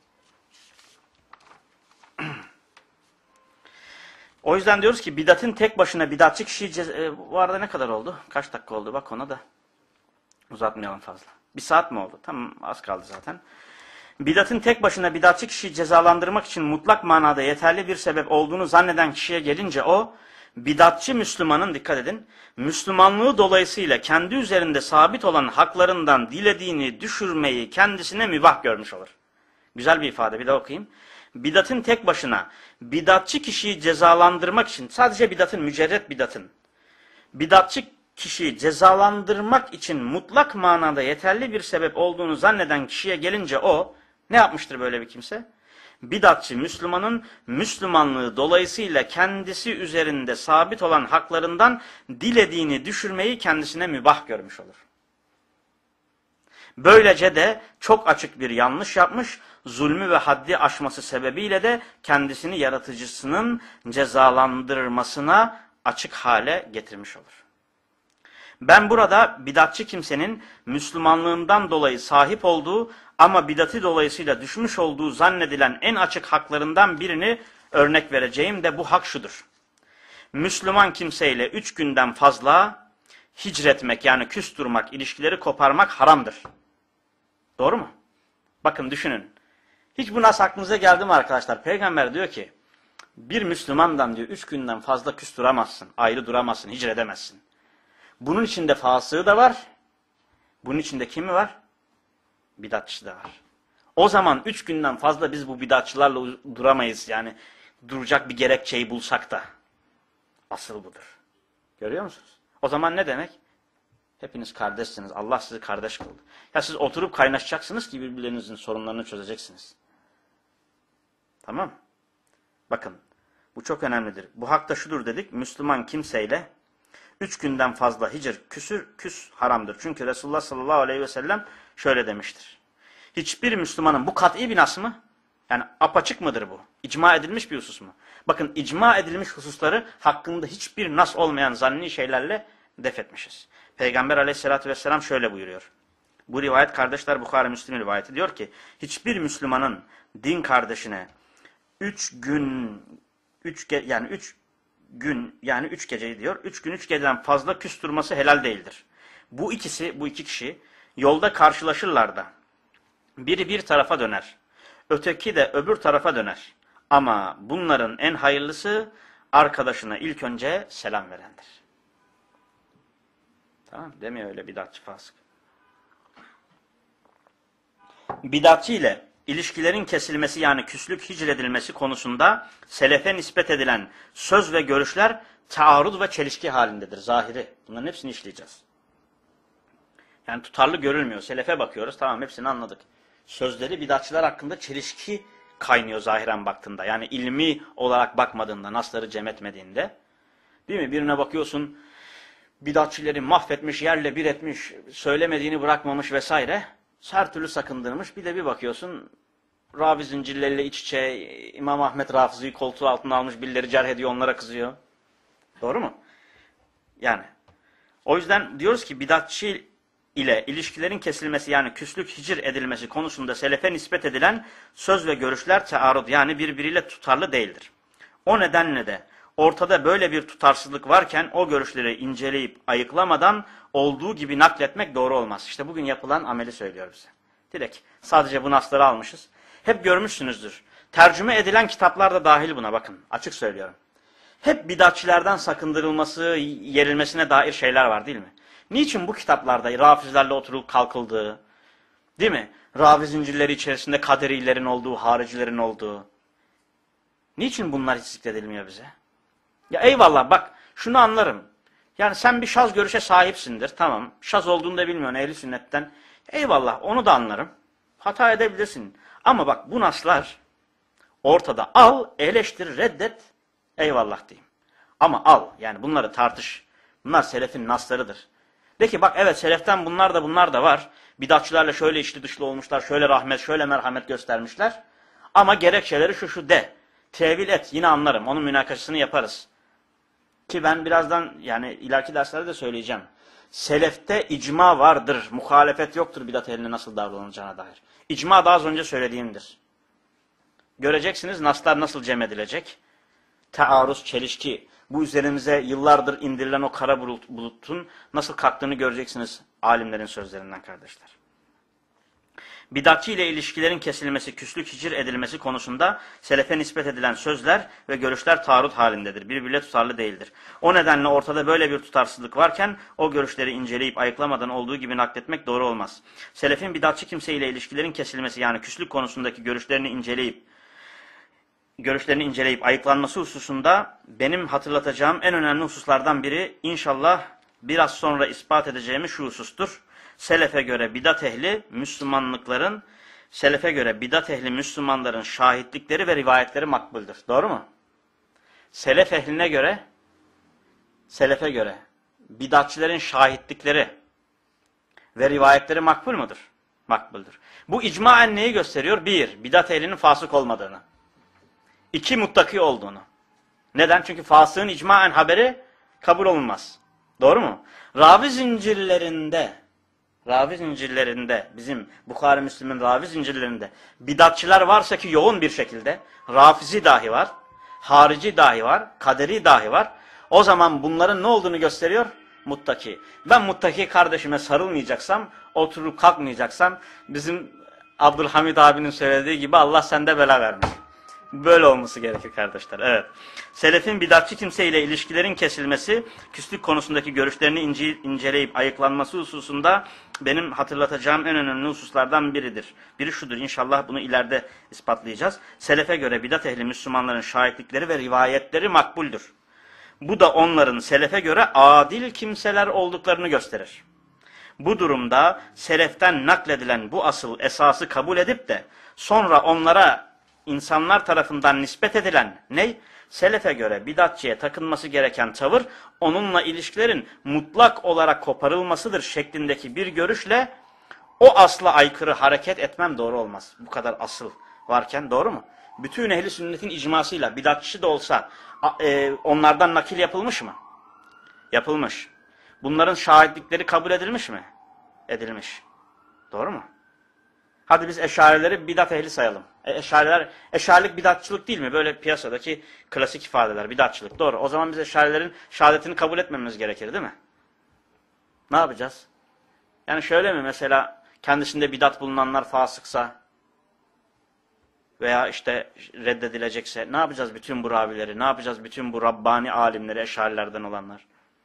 [SPEAKER 1] O yüzden diyoruz ki bidatın tek başına bidatçı kişiyi bu arada ne kadar oldu? Kaç dakika oldu? Bak ona da uzatmayalım fazla. 1 saat mi oldu? Tamam, az kaldı zaten. Bidatın tek başına bidatçı kişiyi cezalandırmak için mutlak manada yeterli bir sebep olduğunu zanneden kişiye gelince o, bidatçı Müslümanın, dikkat edin, Müslümanlığı dolayısıyla kendi üzerinde sabit olan haklarından dilediğini düşürmeyi kendisine mübah görmüş olur. Güzel bir ifade, bir daha okuyayım. Bidatın tek başına bidatçı kişiyi cezalandırmak için, sadece bidatın, mücerret bidatın, bidatçı kişiyi cezalandırmak için mutlak manada yeterli bir sebep olduğunu zanneden kişiye gelince o, ne yapmıştır böyle bir kimse? Bidatçı Müslümanın Müslümanlığı dolayısıyla kendisi üzerinde sabit olan haklarından dilediğini düşürmeyi kendisine mübah görmüş olur. Böylece de çok açık bir yanlış yapmış, zulmü ve haddi aşması sebebiyle de kendisini yaratıcısının cezalandırmasına açık hale getirmiş olur. Ben burada bidatçı kimsenin Müslümanlığından dolayı sahip olduğu ama bidatı dolayısıyla düşmüş olduğu zannedilen en açık haklarından birini örnek vereceğim de bu hak şudur. Müslüman kimseyle 3 günden fazla hicretmek, yani küs durmak, ilişkileri koparmak haramdır. Doğru mu? Bakın düşünün. Hiç bu nasıl aklınıza geldi mi arkadaşlar? Peygamber diyor ki bir Müslümandan diyor 3 günden fazla küs duramazsın, ayrı duramazsın, hicredemezsin. Bunun içinde fasığı da var. Bunun içinde kimi var? Bidatçı da var. O zaman 3 günden fazla biz bu bidatçılarla duramayız. Yani duracak bir gerekçeyi bulsak da. Asıl budur. Görüyor musunuz? O zaman ne demek? Hepiniz kardeşsiniz. Allah sizi kardeş kıldı. Ya siz oturup kaynaşacaksınız ki birbirlerinizin sorunlarını çözeceksiniz. Tamam. Bakın. Bu çok önemlidir. Bu hak da şudur dedik. Müslüman kimseyle 3 günden fazla küs haramdır. Çünkü Resulullah sallallahu aleyhi ve sellem şöyle demiştir. Hiçbir Müslümanın, bu kat'i bir nas mı? Yani apaçık mıdır bu? İcma edilmiş bir husus mu? Bakın icma edilmiş hususları hakkında hiçbir nas olmayan zanni şeylerle def etmişiz. Peygamber aleyhissalatü vesselam şöyle buyuruyor. Bu rivayet kardeşler Bukhari Müslim rivayeti, diyor ki hiçbir Müslümanın din kardeşine 3 geceyi diyor. 3 gün 3 geceden fazla küs durması helal değildir. Bu iki kişi yolda karşılaşırlar da biri bir tarafa döner, öteki de öbür tarafa döner. Ama bunların en hayırlısı arkadaşına ilk önce selam verendir. Tamam, demiyor öyle bidatçı fasık. Bidatçı ile ilişkilerin kesilmesi yani küslük hicredilmesi konusunda selefe nispet edilen söz ve görüşler taarruz ve çelişki halindedir. Zahiri. Bunların hepsini işleyeceğiz. Yani tutarlı görülmüyor. Selefe bakıyoruz. Tamam, hepsini anladık. Sözleri bidatçılar hakkında çelişki kaynıyor zahiren baktığında. Yani ilmi olarak bakmadığında, nasları cem etmediğinde. Değil mi? Birine bakıyorsun, bidatçileri mahvetmiş, yerle bir etmiş, söylemediğini bırakmamış vesaire. Her türlü sakındırmış. Bir de bir bakıyorsun, Ravi zincirleriyle iç içe, İmam Ahmet Rafızı'yı koltuğu altına almış, birileri cerh ediyor, onlara kızıyor. Doğru mu? Yani. O yüzden diyoruz ki bidatçı ile ilişkilerin kesilmesi yani küslük hicr edilmesi konusunda selefe nispet edilen söz ve görüşler tearrud yani birbiriyle tutarlı değildir. O nedenle de ortada böyle bir tutarsızlık varken o görüşleri inceleyip ayıklamadan olduğu gibi nakletmek doğru olmaz. İşte bugün yapılan ameli söylüyor bize. Direkt sadece bu nasları almışız. Hep görmüşsünüzdür. Tercüme edilen kitaplar da dahil buna, bakın açık söylüyorum. Hep bidatçilerden sakındırılması, yerilmesine dair şeyler var değil mi? Niçin bu kitaplarda rafizlerle oturup kalkıldığı, değil mi? Rafiz zincirleri içerisinde kaderilerin olduğu, haricilerin olduğu. Niçin bunlar hiç zikredilmiyor bize? Ya eyvallah bak, şunu anlarım. Yani sen bir şaz görüşe sahipsindir, tamam. Şaz olduğunu da bilmiyorsun ehli sünnetten. Eyvallah, onu da anlarım. Hata edebilirsin. Ama bak bu naslar ortada, al, eleştir, reddet. Eyvallah diyeyim. Ama al, yani bunları tartış. Bunlar selefin naslarıdır. De ki bak evet, seleften bunlar da var. Bidatçılarla şöyle içli dışlı olmuşlar, şöyle rahmet, şöyle merhamet göstermişler. Ama gerekçeleri şu de. Tevil et, yine anlarım. Onun münakaşasını yaparız. Ki ben birazdan yani ileriki derslerde de söyleyeceğim. Selefte icma vardır, muhalefet yoktur bidat ehline nasıl davranılacağına dair. İcma da az önce söylediğimdir. Göreceksiniz naslar nasıl cem edilecek. Taarruz, çelişki, bu üzerimize yıllardır indirilen o kara bulutun nasıl kalktığını göreceksiniz alimlerin sözlerinden kardeşler. Bidatçı ile ilişkilerin kesilmesi, küslük hicr edilmesi konusunda selefe nispet edilen sözler ve görüşler taarruz halindedir. Birbiriyle tutarlı değildir. O nedenle ortada böyle bir tutarsızlık varken o görüşleri inceleyip ayıklamadan olduğu gibi nakletmek doğru olmaz. Selefin bidatçı kimseyle ilişkilerin kesilmesi yani küslük konusundaki görüşlerini inceleyip ayıklanması hususunda benim hatırlatacağım en önemli hususlardan biri, inşallah biraz sonra ispat edeceğimiz şu husustur. Selefe göre bidat ehli Müslümanların şahitlikleri ve rivayetleri makbuldür. Doğru mu? Selefe göre bidatçilerin şahitlikleri ve rivayetleri makbul mudur? Makbuldür. Bu icmaen neyi gösteriyor? Bir, bidat ehlinin fasık olmadığını. İki, muttaki olduğunu. Neden? Çünkü fasığın icmaen haberi kabul olunmaz. Doğru mu? Ravi zincirlerinde bizim Bukhari Müslim'in ravi zincirlerinde bidatçılar varsa ki yoğun bir şekilde, Rafizi dahi var, harici dahi var, kaderi dahi var. O zaman bunların ne olduğunu gösteriyor? Muttaki. Ben muttaki kardeşime sarılmayacaksam, oturup kalkmayacaksam bizim Abdülhamid abinin söylediği gibi Allah sende bela vermiş. Böyle olması gerekir kardeşler. Evet. Selefin bidatçı kimseyle ilişkilerin kesilmesi, küslük konusundaki görüşlerini inceleyip ayıklanması hususunda benim hatırlatacağım en önemli hususlardan biridir. Biri şudur, inşallah bunu ileride ispatlayacağız. Selefe göre bidat ehli Müslümanların şahitlikleri ve rivayetleri makbuldür. Bu da onların selefe göre adil kimseler olduklarını gösterir. Bu durumda seleften nakledilen bu asıl esası kabul edip de sonra onlara İnsanlar tarafından nispet edilen ne? Selefe göre bidatçıya takınması gereken tavır, onunla ilişkilerin mutlak olarak koparılmasıdır şeklindeki bir görüşle o asla aykırı hareket etmem doğru olmaz. Bu kadar asıl varken, doğru mu? Bütün ehli sünnetin icmasıyla bidatçı da olsa onlardan nakil yapılmış mı? Yapılmış. Bunların şahitlikleri kabul edilmiş mi? Edilmiş. Doğru mu? Hadi biz eşarileri bidat ehli sayalım. Eşarilik bidatçılık değil mi? Böyle piyasadaki klasik ifadeler, bidatçılık. Doğru. O zaman biz eşarilerin şehadetini kabul etmemiz gerekir değil mi? Ne yapacağız? Yani şöyle mi mesela, kendisinde bidat bulunanlar fasıksa, veya işte reddedilecekse ne yapacağız bütün bu ravileri, ne yapacağız bütün bu Rabbani alimleri, eşarilerden olanlar?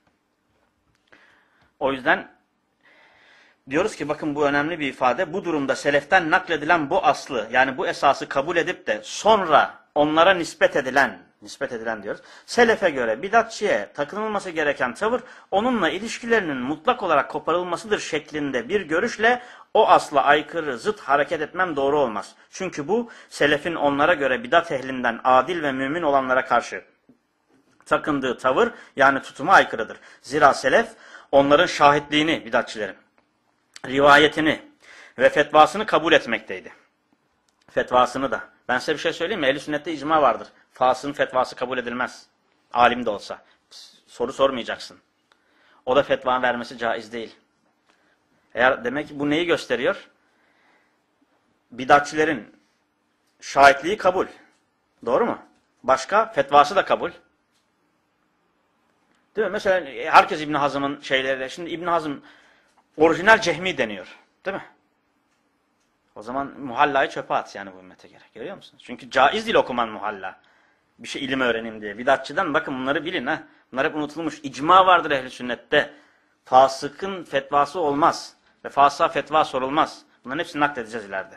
[SPEAKER 1] O yüzden diyoruz ki bakın bu önemli bir ifade. Bu durumda seleften nakledilen bu aslı, yani bu esası kabul edip de sonra onlara nispet edilen diyoruz. Selefe göre bidatçiye takınılması gereken tavır onunla ilişkilerinin mutlak olarak koparılmasıdır şeklinde bir görüşle o asla aykırı, zıt hareket etmem doğru olmaz. Çünkü bu selefin onlara göre bidat ehlinden adil ve mümin olanlara karşı takındığı tavır, yani tutuma aykırıdır. Zira selef onların şahitliğini, bidatçilerin rivayetini ve fetvasını kabul etmekteydi. Fetvasını da. Ben size bir şey söyleyeyim mi? Ehl-i sünnette icma vardır. Fasığın fetvası kabul edilmez. Alim de olsa. Soru sormayacaksın. O da fetva vermesi caiz değil. Eğer demek ki bu neyi gösteriyor? Bidatçilerin şahitliği kabul. Doğru mu? Başka? Fetvası da kabul. Değil mi? Mesela herkes İbn Hazm'ın şeyleri. Şimdi İbn Hazm orijinal cehmi deniyor. Değil mi? O zaman muhallayı çöpe at yani bu ümmete gerek. Görüyor musunuz? Çünkü caiz değil okuman muhalla. Bir şey ilim öğreneyim diye. Bidatçıdan bakın bunları bilin ha. Bunlar hep unutulmuş. İcma vardır ehl-i sünnette. Fasıkın fetvası olmaz. Ve fasığa fetva sorulmaz. Bunların hepsini nakledeceğiz ileride.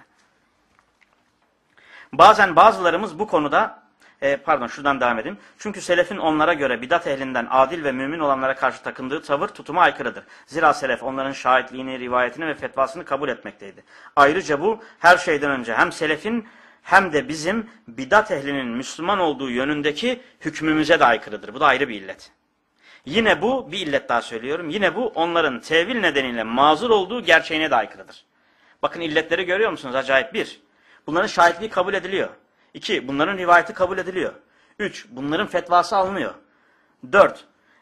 [SPEAKER 1] Bazen bazılarımız bu konuda şuradan devam edeyim. Çünkü selefin onlara göre bidat ehlinden adil ve mümin olanlara karşı takındığı tavır tutuma aykırıdır. Zira selef onların şahitliğini, rivayetini ve fetvasını kabul etmekteydi. Ayrıca bu her şeyden önce hem selefin hem de bizim bidat ehlinin Müslüman olduğu yönündeki hükmümüze de aykırıdır. Bu da ayrı bir illet. Yine bu, bir illet daha söylüyorum, yine bu onların tevil nedeniyle mazur olduğu gerçeğine de aykırıdır. Bakın illetleri görüyor musunuz? Acayip. 1. Bunların şahitliği kabul ediliyor. 2. Bunların rivayeti kabul ediliyor. 3. Bunların fetvası alınıyor. 4.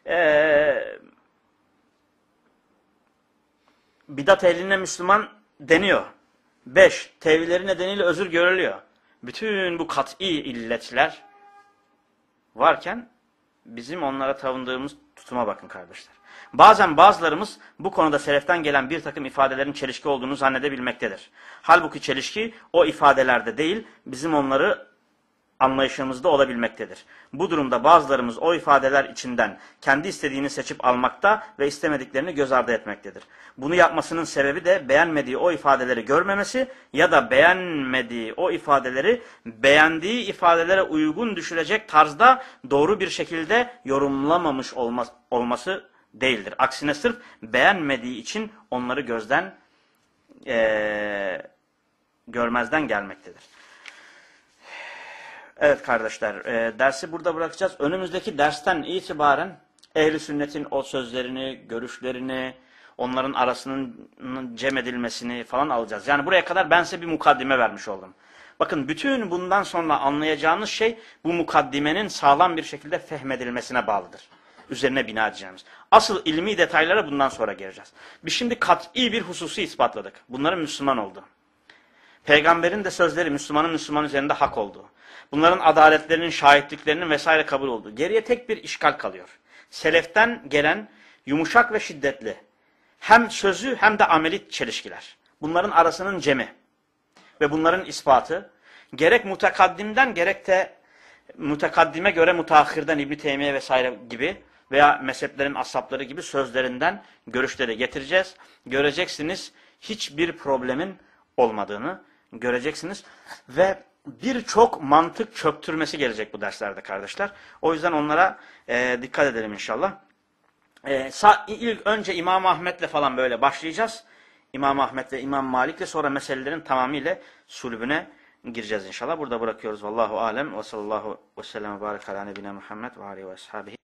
[SPEAKER 1] Bidat ehline Müslüman deniyor. 5. Tevilleri nedeniyle özür görülüyor. Bütün bu kat'i illetler varken bizim onlara tavındığımız tutuma bakın kardeşler. Bazen bazılarımız bu konuda seleften gelen bir takım ifadelerin çelişki olduğunu zannedebilmektedir. Halbuki çelişki o ifadelerde değil, bizim onları anlayışımızda olabilmektedir. Bu durumda bazılarımız o ifadeler içinden kendi istediğini seçip almakta ve istemediklerini göz ardı etmektedir. Bunu yapmasının sebebi de beğenmediği o ifadeleri görmemesi ya da beğenmediği o ifadeleri beğendiği ifadelere uygun düşürecek tarzda doğru bir şekilde yorumlamamış olması değildir. Aksine sırf beğenmediği için onları görmezden gelmektedir. Evet kardeşler, dersi burada bırakacağız. Önümüzdeki dersten itibaren ehl-i sünnetin o sözlerini, görüşlerini, onların arasının cem edilmesini falan alacağız. Yani buraya kadar ben size bir mukaddime vermiş oldum. Bakın bütün bundan sonra anlayacağınız şey bu mukaddimenin sağlam bir şekilde fehmedilmesine bağlıdır. Üzerine bina edeceğimiz. Asıl ilmi detaylara bundan sonra geleceğiz. Biz şimdi kat'i bir hususu ispatladık. Bunların Müslüman olduğu. Peygamberin de sözleri Müslüman üzerinde hak olduğu. Bunların adaletlerinin, şahitliklerinin vesaire kabul olduğu. Geriye tek bir işgal kalıyor. Seleften gelen yumuşak ve şiddetli hem sözü hem de ameli çelişkiler. Bunların arasının cemi ve bunların ispatı gerek mutakaddimden gerek de mutakaddime göre mutaahhirden İbn Teymiye vesaire gibi veya mezheplerin ashapları gibi sözlerinden görüşleri getireceğiz. Göreceksiniz hiçbir problemin olmadığını göreceksiniz ve birçok mantık çöktürmesi gelecek bu derslerde kardeşler. O yüzden onlara dikkat edelim inşallah. İlk önce İmam Ahmet'le falan böyle başlayacağız. İmam Ahmet ve İmam Malik'le sonra meselelerin tamamıyla sulbüne gireceğiz inşallah. Burada bırakıyoruz. Vallahu alem ve sallallahu ve sellem ve barik ala nebine Muhammed ve aleyhi ve ashabihi.